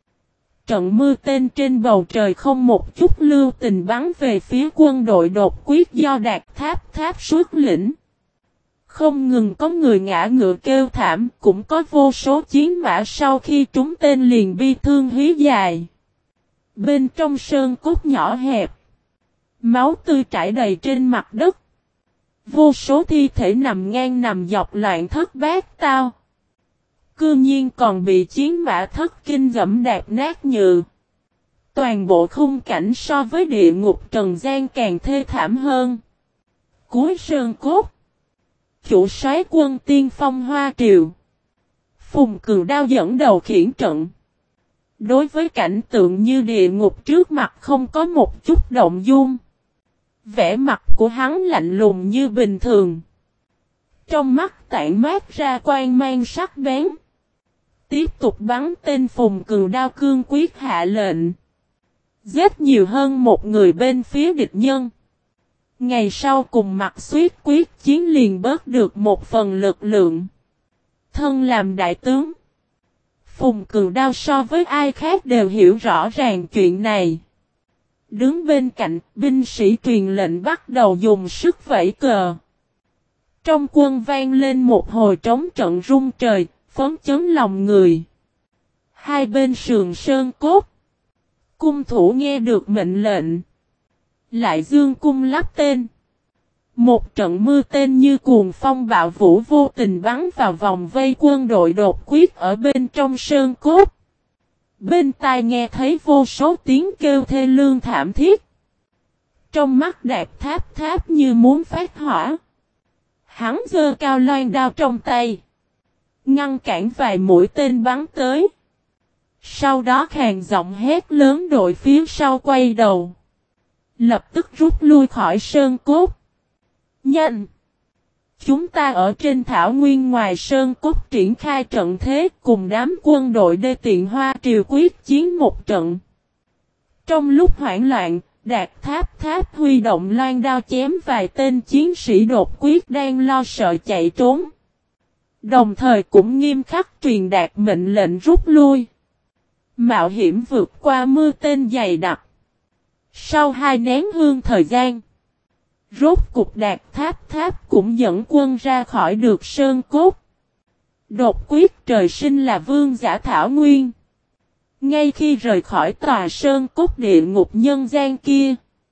trận mưa tên trên bầu trời không một chút lưu tình bắn về phía quân đội đột quyết do Đạt Tháp xuất lĩnh. Không ngừng có người ngã ngựa kêu thảm, cũng có vô số chiến mã sau khi trúng tên liền bi thương hí dài. Bên trong sơn cốt nhỏ hẹp, máu tươi trải đầy trên mặt đất. Vô số thi thể nằm ngang nằm dọc loạn thất bát tao. Cư nhiên còn bị chiến mã thất kinh gẫm đạp nát nhừ. Toàn bộ khung cảnh so với địa ngục trần gian càng thê thảm hơn. Cuối sơn cốt, chủ soái quân tiên phong Hoa Triều, Phùng Cừu Đao dẫn đầu khiển trận. Đối với cảnh tượng như địa ngục trước mặt không có một chút động dung. Vẻ mặt của hắn lạnh lùng như bình thường. Trong mắt tản mát ra quang mang sắc bén. Tiếp tục bắn tên Phùng Cừu Đao cương quyết hạ lệnh. Giết nhiều hơn một người bên phía địch nhân. Ngày sau cùng Mặc Xuyết quyết chiến liền bớt được một phần lực lượng. Thân làm đại tướng, Phùng Cừu Đao so với ai khác đều hiểu rõ ràng chuyện này. Đứng bên cạnh, binh sĩ truyền lệnh bắt đầu dùng sức vẫy cờ. Trong quân vang lên một hồi trống trận rung trời, phấn chấn lòng người. Hai bên sườn sơn cốt, cung thủ nghe được mệnh lệnh, lại dương cung lắp tên. Một trận mưa tên như cuồng phong bạo vũ vô tình bắn vào vòng vây quân đội đột quyết ở bên trong sơn cốt. Bên tai nghe thấy vô số tiếng kêu thê lương thảm thiết. Trong mắt Đạt Tháp như muốn phát hỏa. Hắn giơ cao loan đao trong tay, ngăn cản vài mũi tên bắn tới. Sau đó khàn giọng hét lớn đội phía sau quay đầu. Lập tức rút lui khỏi sơn cốt. Nhanh! Chúng ta ở trên thảo nguyên ngoài sơn cốt triển khai trận thế cùng đám quân đội đê tiện Hoa Triều quyết chiến một trận. Trong lúc hoảng loạn, Đạt Tháp Tháp huy động loan đao chém vài tên chiến sĩ đột quyết đang lo sợ chạy trốn. Đồng thời cũng nghiêm khắc truyền đạt mệnh lệnh rút lui. Mạo hiểm vượt qua mưa tên dày đặc. Sau 2 nén hương thời gian, rốt cục Đạt Tháp Tháp cũng dẫn quân ra khỏi được sơn cốt. Đột quyết trời sinh là vương giả thảo nguyên. Ngay khi rời khỏi tòa sơn cốt địa ngục nhân gian kia,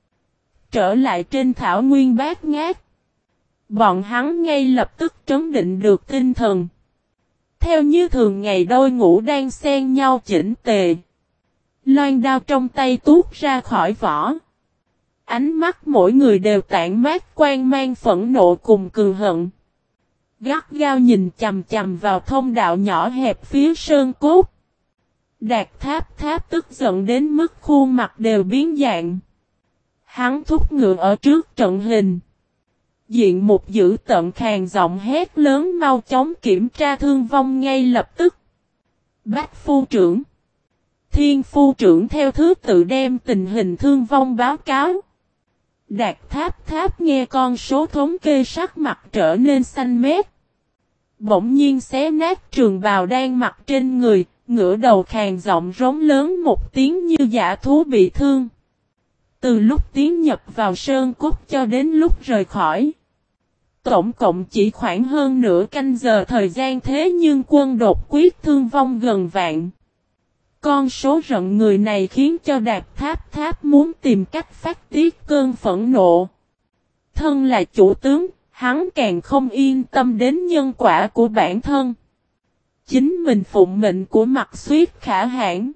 trở lại trên thảo nguyên bát ngát, bọn hắn ngay lập tức trấn định được tinh thần. Theo như thường ngày đôi ngũ đang xen nhau chỉnh tề. Loan đao trong tay tuốt ra khỏi vỏ. Ánh mắt mỗi người đều tản mát quang mang phẫn nộ cùng cừu hận. Gắt gao nhìn chằm chằm vào thông đạo nhỏ hẹp phía sơn cốt. Đạt Tháp Tháp tức giận đến mức khuôn mặt đều biến dạng. Hắn thúc ngựa ở trước trận hình. Diện một dữ tận khàn giọng hét lớn mau chóng kiểm tra thương vong ngay lập tức. Bách phu trưởng, Thiên phu trưởng theo thứ tự đem tình hình thương vong báo cáo. Đạt Tháp Tháp nghe con số thống kê sắc mặt trở nên xanh mét. Bỗng nhiên xé nát trường bào đang mặc trên người, ngửa đầu khàn giọng rống lớn một tiếng như dã thú bị thương. Từ lúc tiến nhập vào sơn cốt cho đến lúc rời khỏi, tổng cộng chỉ khoảng hơn nửa canh giờ thời gian, thế nhưng quân đột quyết thương vong gần vạn. Con số rợn người này khiến cho Đạt Tháp Tháp muốn tìm cách phát tiết cơn phẫn nộ. Thân là chủ tướng, hắn càng không yên tâm đến nhân quả của bản thân. Chính mình phụng mệnh của Mạc Xuyết Khả Hãn,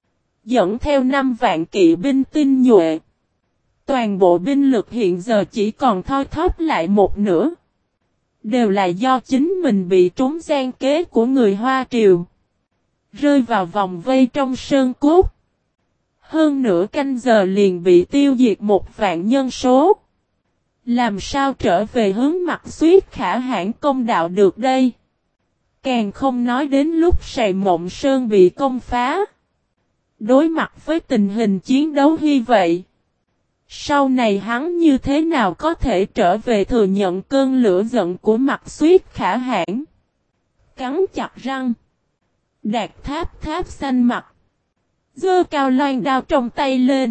dẫn theo 5 vạn kỵ binh tinh nhuệ. Toàn bộ binh lực hiện giờ chỉ còn thoi thóp lại một nửa. Đều là do chính mình bị trúng gian kế của người Hoa Triều. Rơi vào vòng vây trong sơn cốt. Hơn nửa canh giờ liền bị tiêu diệt 1 vạn nhân số. Làm sao trở về hướng Mạc Xuyết Khả Hãn công đạo được đây? Càng không nói đến lúc Sài Mộng Sơn bị công phá. Đối mặt với tình hình chiến đấu như vậy, sau này hắn như thế nào có thể trở về thừa nhận cơn lửa giận của Mạc Xuyết Khả Hãn? Cắn chặt răng, Đạt Tháp Tháp xanh mặt, giơ cao loan đao trong tay lên,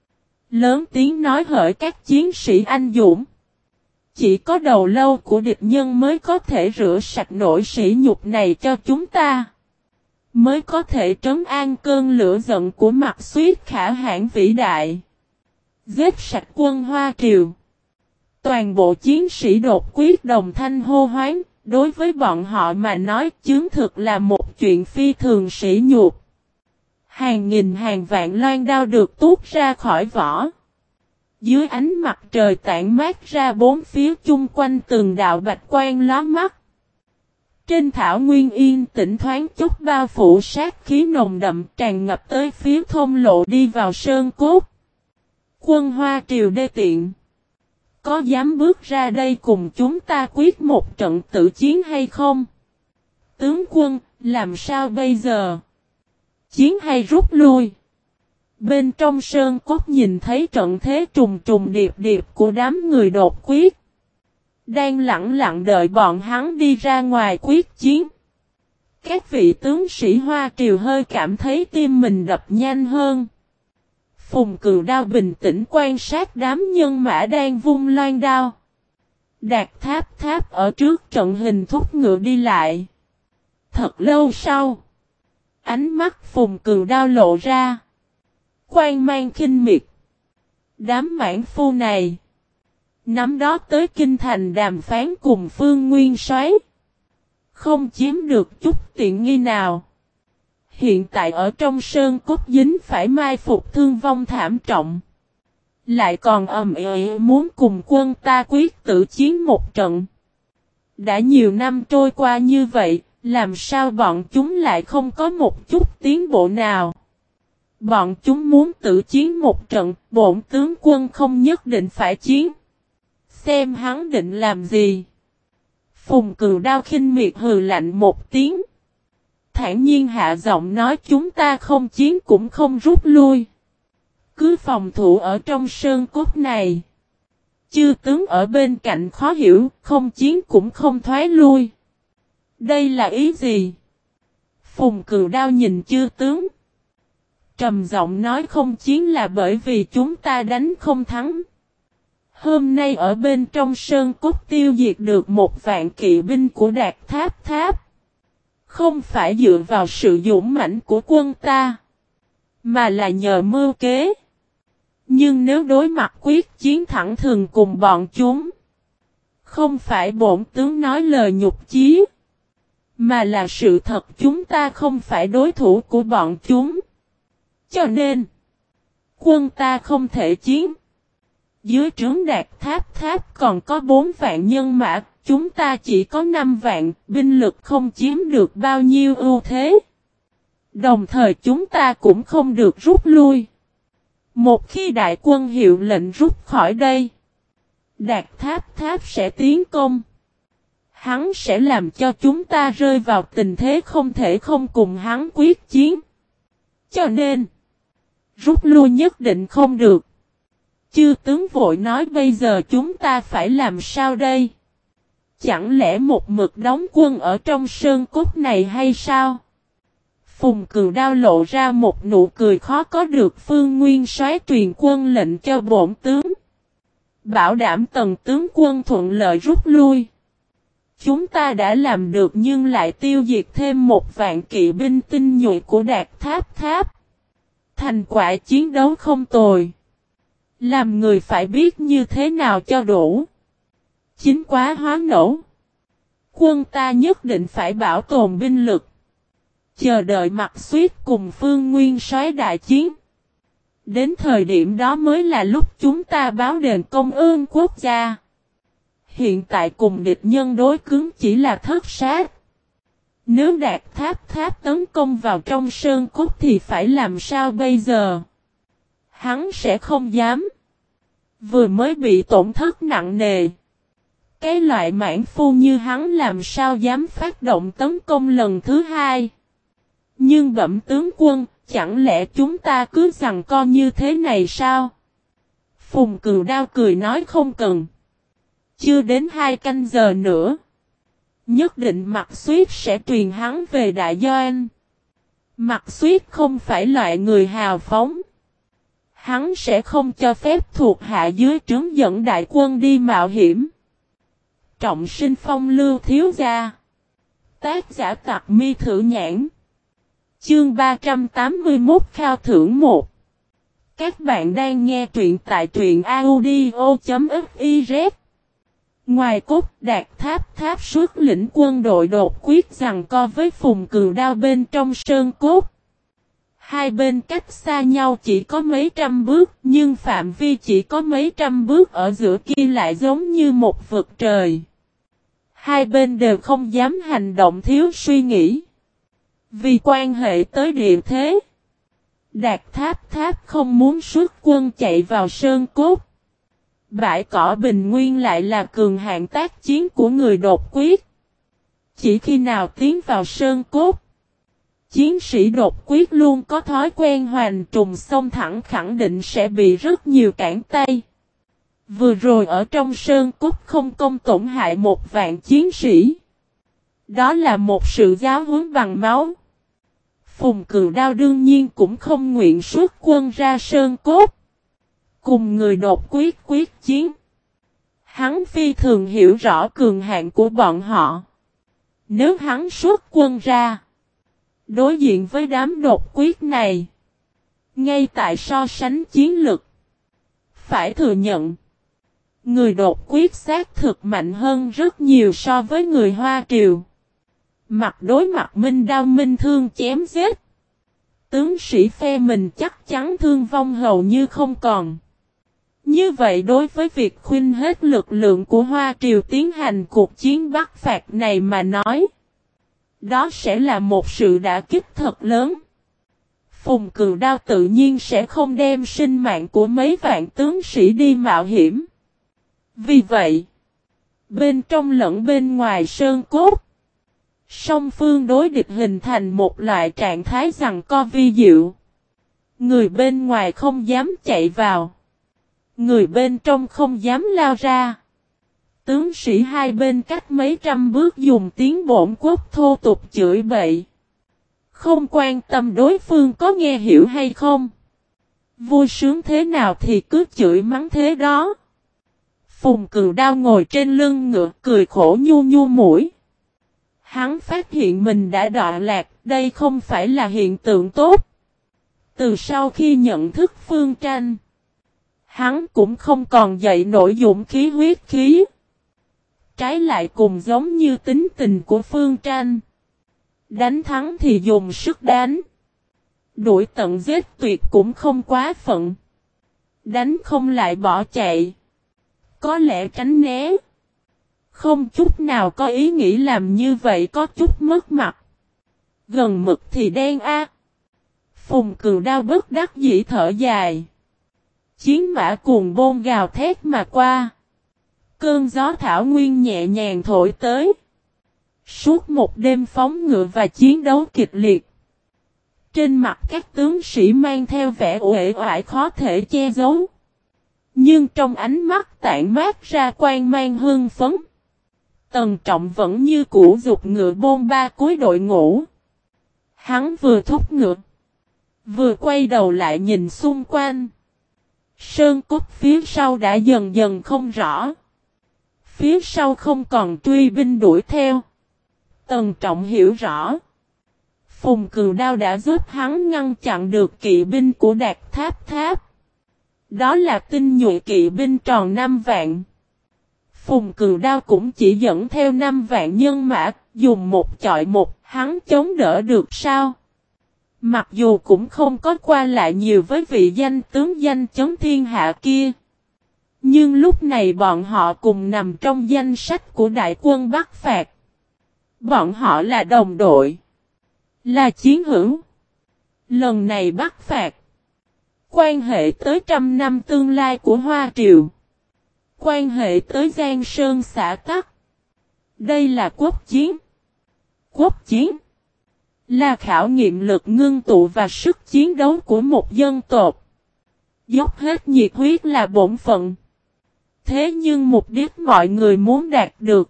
lớn tiếng nói hỡi các chiến sĩ anh dũng. Chỉ có đầu lâu của địch nhân mới có thể rửa sạch nỗi sỉ nhục này cho chúng ta, mới có thể trấn an cơn lửa giận của Mạc Xuyết Khả Hãn vĩ đại. Giết sạch quân Hoa Triều. Toàn bộ chiến sĩ đột quyết đồng thanh hô hoán, đối với bọn họ mà nói chứng thực là một chuyện phi thường sỉ nhục. Hàng nghìn hàng vạn loan đao được tuốt ra khỏi vỏ. Dưới ánh mặt trời tản mát ra bốn phía chung quanh từng đạo bạch quang lóa mắt. Trên thảo nguyên yên tĩnh thoáng chút bao phủ sát khí nồng đậm tràn ngập tới phía thông lộ đi vào sơn cốt. Quân Hoa Triều đê tiện, có dám bước ra đây cùng chúng ta quyết một trận tử chiến hay không? Tướng quân, làm sao bây giờ? Chiến hay rút lui? Bên trong sơn cốt nhìn thấy trận thế trùng trùng điệp điệp của đám người đột quyết. Đang lặng lặng đợi bọn hắn đi ra ngoài quyết chiến. Các vị tướng sĩ Hoa Triều hơi cảm thấy tim mình đập nhanh hơn. Phùng Cừu Đao bình tĩnh quan sát đám nhân mã đang vung loan đao. Đạt Tháp Tháp ở trước trận hình thúc ngựa đi lại. Thật lâu sau, ánh mắt Phùng Cừu Đao lộ ra quang mang khinh miệt. Đám mãn phu này, năm đó tới kinh thành đàm phán cùng Phương Nguyên Soái, không chiếm được chút tiện nghi nào. Hiện tại ở trong sơn cốt dính phải mai phục thương vong thảm trọng. Lại còn ầm ĩ muốn cùng quân ta quyết tử chiến một trận. Đã nhiều năm trôi qua như vậy, Làm sao bọn chúng lại không có một chút tiến bộ nào? Bọn chúng muốn tự chiến một trận, bổn tướng quân không nhất định phải chiến. Xem hắn định làm gì? Phùng Cừu Đao khinh miệt hừ lạnh một tiếng. Thản nhiên hạ giọng nói chúng ta không chiến cũng không rút lui. Cứ phòng thủ ở trong sơn cốt này. Chư tướng ở bên cạnh khó hiểu, không chiến cũng không thoái lui. Đây là ý gì? Phùng Cừu Đao nhìn chư tướng. Trầm giọng nói không chiến là bởi vì chúng ta đánh không thắng. Hôm nay ở bên trong sơn cốt tiêu diệt được 1.000 kỵ binh của Đạt Tháp Tháp. Không phải dựa vào sự dũng mãnh của quân ta, mà là nhờ mưu kế. Nhưng nếu đối mặt quyết chiến thẳng thừng cùng bọn chúng, không phải bổn tướng nói lời nhục chí, mà là sự thật chúng ta không phải đối thủ của bọn chúng. Cho nên, quân ta không thể chiến. Dưới trướng Đạt Tháp Tháp còn có 4.000 nhân mã, chúng ta chỉ có 5.000, binh lực không chiếm được bao nhiêu ưu thế. Đồng thời chúng ta cũng không được rút lui. Một khi đại quân hiệu lệnh rút khỏi đây, Đạt Tháp Tháp sẽ tiến công. Hắn sẽ làm cho chúng ta rơi vào tình thế không thể không cùng hắn quyết chiến. Cho nên, rút lui nhất định không được. Chư tướng vội nói bây giờ chúng ta phải làm sao đây? Chẳng lẽ một mực đóng quân ở trong sơn cốt này hay sao? Phùng Cừu Đao lộ ra một nụ cười khó có được. Phương Nguyên Soái truyền quân lệnh cho bổn tướng. Bảo đảm Tần tướng quân thuận lợi rút lui. Chúng ta đã làm được nhưng lại tiêu diệt thêm 1.000 kỵ binh tinh nhuệ của Đạt Tháp Tháp. Thành quả chiến đấu không tồi. Làm người phải biết như thế nào cho đủ. Chính quá hóa nổ. Quân ta nhất định phải bảo tồn binh lực. Chờ đợi Mạc Xuyết cùng Phương Nguyên Soái đại chiến. Đến thời điểm đó mới là lúc chúng ta báo đền công ơn quốc gia. Hiện tại cùng địch nhân đối cứng chỉ là thất sát. Nếu Đạt Tháp Tháp tấn công vào trong sơn cốt thì phải làm sao bây giờ? Hắn sẽ không dám. Vừa mới bị tổn thất nặng nề. Cái loại mãn phu như hắn làm sao dám phát động tấn công lần thứ hai? Nhưng bẩm tướng quân, chẳng lẽ chúng ta cứ giằng co như thế này sao? Phùng Cừu Đao cười nói không cần. Chưa đến 2 canh giờ nữa. Nhất định Mạc Xuyết sẽ truyền hắn về Đại Doanh. Mạc Xuyết không phải loại người hào phóng. Hắn sẽ không cho phép thuộc hạ dưới trướng dẫn đại quân đi mạo hiểm. Trọng Sinh Phong Lưu thiếu gia. Tác giả Tặc Mi Thử Nhãn. Chương 381 khao thưởng 1. Các bạn đang nghe truyện tại truyện audio.fiz. Ngoài cốt Đạt Tháp Tháp xuất lĩnh quân đội đột quyết giằng co với Phùng Cừu Đao bên trong sơn cốt. Hai bên cách xa nhau chỉ có mấy trăm bước, nhưng phạm vi chỉ có mấy trăm bước ở giữa kia lại giống như một vực trời. Hai bên đều không dám hành động thiếu suy nghĩ. Vì quan hệ tới địa thế, Đạt Tháp Tháp không muốn xuất quân chạy vào sơn cốt. Bãi cỏ bình nguyên lại là cường hạng tác chiến của người đột quyết. Chỉ khi nào tiến vào sơn cốt, chiến sĩ đột quyết luôn có thói quen hoành trùng xông thẳng khẳng định sẽ bị rất nhiều cản tay. Vừa rồi ở trong sơn cốt không công tổn hại 1.000 chiến sĩ. Đó là một sự giáo huấn bằng máu. Phùng Cừu Đao đương nhiên cũng không nguyện xuất quân ra sơn cốt. Cùng người đột quyết chiến. Hắn phi thường hiểu rõ cường hạn của bọn họ. Nếu hắn xuất quân ra, đối diện với đám đột quyết này, ngay tại so sánh chiến lực, phải thừa nhận, người đột quyết xác thực mạnh hơn rất nhiều so với người Hoa Triều. Mặt đối mặt minh đao minh thương chém giết, tướng sĩ phe mình chắc chắn thương vong hầu như không còn. Như vậy đối với việc khuynh hết lực lượng của Hoa Triều tiến hành cuộc chiến bắt phạt này mà nói, Đó sẽ là một sự đả kích thật lớn. Phùng Cừu Đao tự nhiên sẽ không đem sinh mạng của mấy vạn tướng sĩ đi mạo hiểm. Vì vậy, bên trong lẫn bên ngoài sơn cốt, song phương đối địch hình thành một loại trạng thái giằng co vi diệu. Người bên ngoài không dám chạy vào. Người bên trong không dám lao ra. Tướng sĩ hai bên cách mấy trăm bước dùng tiếng bổn quốc thô tục chửi bậy. Không quan tâm đối phương có nghe hiểu hay không. Vui sướng thế nào thì cứ chửi mắng thế đó. Phùng Cừu Đao ngồi trên lưng ngựa cười khổ nhu nhu mũi. Hắn phát hiện mình đã đọa lạc, đây không phải là hiện tượng tốt. Từ sau khi nhận thức Phương Tranh, hắn cũng không còn dậy nổi dũng khí huyết khí. Trái lại cùng giống như tính tình của Phương Tranh. Đánh thắng thì dùng sức đánh. Đuổi tận giết tuyệt cũng không quá phận. Đánh không lại bỏ chạy. Có lẽ tránh né. Không chút nào có ý nghĩ làm như vậy có chút mất mặt. Gần mực thì đen a. Phùng Cừu Đao bất đắc dĩ thở dài. Chiến mã cuồng bôn gào thét mà qua. Cơn gió thảo nguyên nhẹ nhàng thổi tới. Suốt một đêm phóng ngựa và chiến đấu kịch liệt. Trên mặt các tướng sĩ mang theo vẻ uể oải khó thể che giấu. Nhưng trong ánh mắt tản mát ra quang mang hưng phấn. Tần Trọng vẫn như cũ giục ngựa bôn ba cuối đội ngũ. Hắn vừa thúc ngựa, vừa quay đầu lại nhìn xung quanh. Sơn cốt phía sau đã dần dần không rõ. Phía sau không còn truy binh đuổi theo. Tần Trọng hiểu rõ. Phùng Cừu Đao đã giúp hắn ngăn chặn được kỵ binh của Đạt Tháp Tháp. Đó là tinh nhuệ kỵ binh tròn 5 vạn. Phùng Cừu Đao cũng chỉ dẫn theo 5 vạn nhân mã, dùng một chọi một, hắn chống đỡ được sao? Mặc dù cũng không có qua lại nhiều với vị danh tướng danh chấn thiên hạ kia. Nhưng lúc này bọn họ cùng nằm trong danh sách của đại quân Bắc phạt. Bọn họ là đồng đội. Là chiến hữu. Lần này Bắc phạt. Quan hệ tới 100 năm tương lai của Hoa Triều. Quan hệ tới Giang Sơn xã Tắc. Đây là quốc chiến. Quốc chiến là khảo nghiệm lực ngưng tụ và sức chiến đấu của một dân tộc. Dốc hết nhiệt huyết là bổn phận. Thế nhưng mục đích mọi người muốn đạt được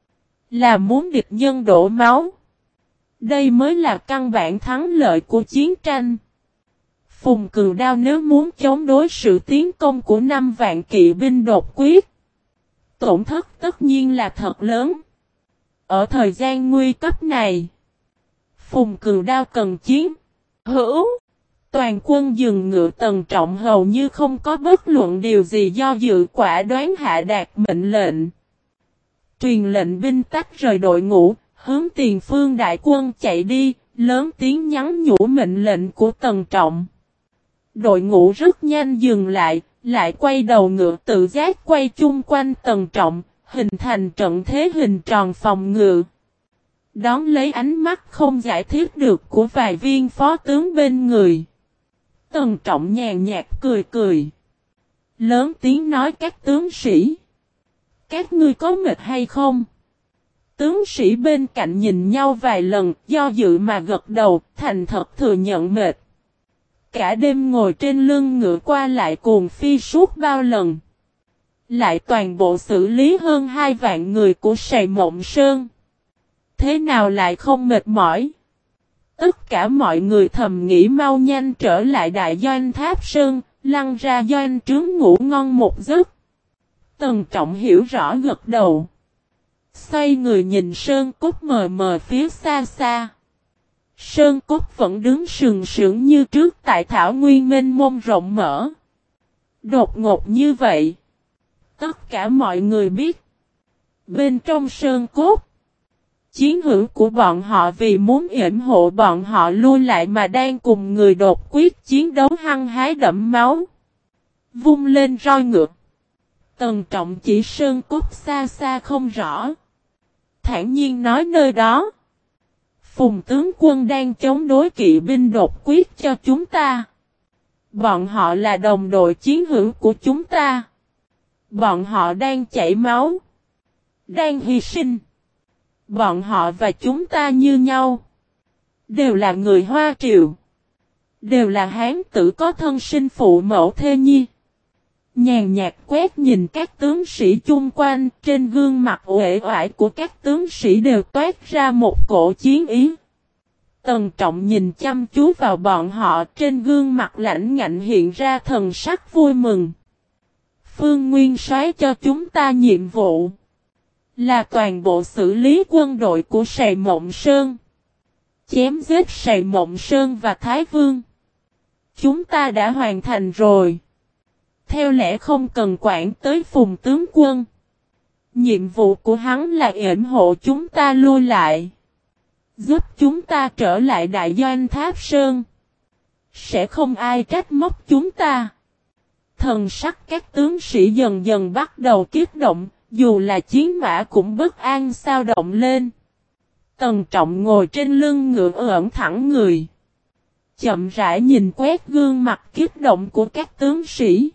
là muốn địch nhân đổ máu. Đây mới là căn bản thắng lợi của chiến tranh. Phùng Cừu Đao nếu muốn chống đối sự tiến công của 5 vạn kỵ binh đột quyết, tổn thất tất nhiên là thật lớn. Ở thời gian nguy cấp này, Phùng Cừu Đao cần chiến hữu. Toàn quân dừng ngựa. Tần Trọng hầu như không có bất luận điều gì do dự, quả đoán hạ đạt mệnh lệnh. Truyền lệnh binh tách rời đội ngũ, hướng tiền phương đại quân chạy đi, lớn tiếng nhắn nhủ mệnh lệnh của Tần Trọng. Đội ngũ rất nhanh dừng lại, lại quay đầu ngựa tự giác quay chung quanh Tần Trọng, hình thành trận thế hình tròn phòng ngự. Đón lấy ánh mắt không giải thích được của vài viên phó tướng bên người. Tần Trọng nhàn nhạt cười cười. Lớn tiếng nói các tướng sĩ. Các ngươi có mệt hay không? Tướng sĩ bên cạnh nhìn nhau vài lần, do dự mà gật đầu, thành thật thừa nhận mệt. Cả đêm ngồi trên lưng ngựa qua lại cuồng phi suốt bao lần. Lại toàn bộ xử lý hơn 2 vạn người của Sài Mộng Sơn. Thế nào lại không mệt mỏi? Tất cả mọi người thầm nghĩ mau nhanh trở lại đại doanh Tháp Sơn, lăn ra doanh trướng ngủ ngon một giấc. Tần Trọng hiểu rõ gật đầu. Xoay người nhìn Sơn Cốt mờ mờ phía xa xa. Sơn Cốt vẫn đứng sừng sững như trước tại thảo nguyên mênh mông rộng mở. Đột ngột như vậy. Tất cả mọi người biết. Bên trong Sơn Cốt, chiến hữu của bọn họ vì muốn yểm hộ bọn họ lui lại mà đang cùng người đột quyết chiến đấu hăng hái đẫm máu. Vung lên roi ngựa. Tần Trọng chỉ Sơn Cốt xa xa không rõ. Thản nhiên nói nơi đó. Phùng tướng quân đang chống đối kỵ binh đột quyết cho chúng ta. Bọn họ là đồng đội chiến hữu của chúng ta. Bọn họ đang chảy máu. Đang hy sinh. Bọn họ và chúng ta như nhau. Đều là người Hoa Triệu. Đều là hán tử có thân sinh phụ mẫu thê nhi. Nhàn nhạt quét nhìn các tướng sĩ chung quanh, trên gương mặt uể oải của các tướng sĩ đều toát ra một cổ chiến ý. Tần Trọng nhìn chăm chú vào bọn họ, trên gương mặt lãnh ngạnh hiện ra thần sắc vui mừng. Phương Nguyên soái cho chúng ta nhiệm vụ là toàn bộ xử lý quân đội của Sài Mộng Sơn. Chém giết Sài Mộng Sơn và Thái Vương. Chúng ta đã hoàn thành rồi. Theo lẽ không cần quản tới Phùng tướng quân. Nhiệm vụ của hắn là yểm hộ chúng ta lui lại. Giúp chúng ta trở lại đại doanh Tháp Sơn. Sẽ không ai trách móc chúng ta. Thần sắc các tướng sĩ dần dần bắt đầu kích động, dù là chiến mã cũng bất an xao động lên. Tần Trọng ngồi trên lưng ngựa ẩn thẳng người. Chậm rãi nhìn quét gương mặt kích động của các tướng sĩ.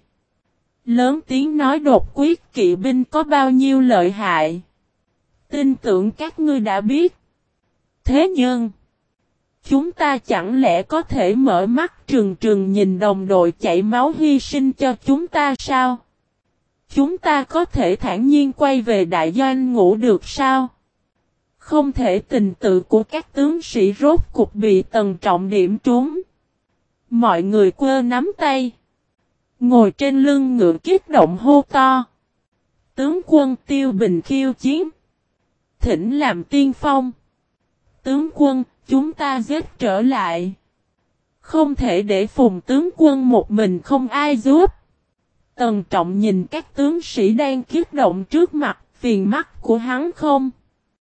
Lớn tiếng nói đột quyết kỵ binh có bao nhiêu lợi hại. Tin tưởng các ngươi đã biết. Thế nhưng, chúng ta chẳng lẽ có thể mở mắt trừng trừng nhìn đồng đội chảy máu hy sinh cho chúng ta sao? Chúng ta có thể thản nhiên quay về đại doanh ngủ được sao? Không thể. Tình tự của các tướng sĩ rốt cục bị Tần Trọng điểm trúng. Mọi người quơ nắm tay. Ngồi trên lưng ngựa kích động hô to. Tướng quân Tiêu Bình khiêu chiến. Thỉnh làm tiên phong. Tướng quân, chúng ta giết trở lại. Không thể để Phùng tướng quân một mình không ai giúp. Tần Trọng nhìn các tướng sĩ đang kích động trước mặt, viền mắt của hắn không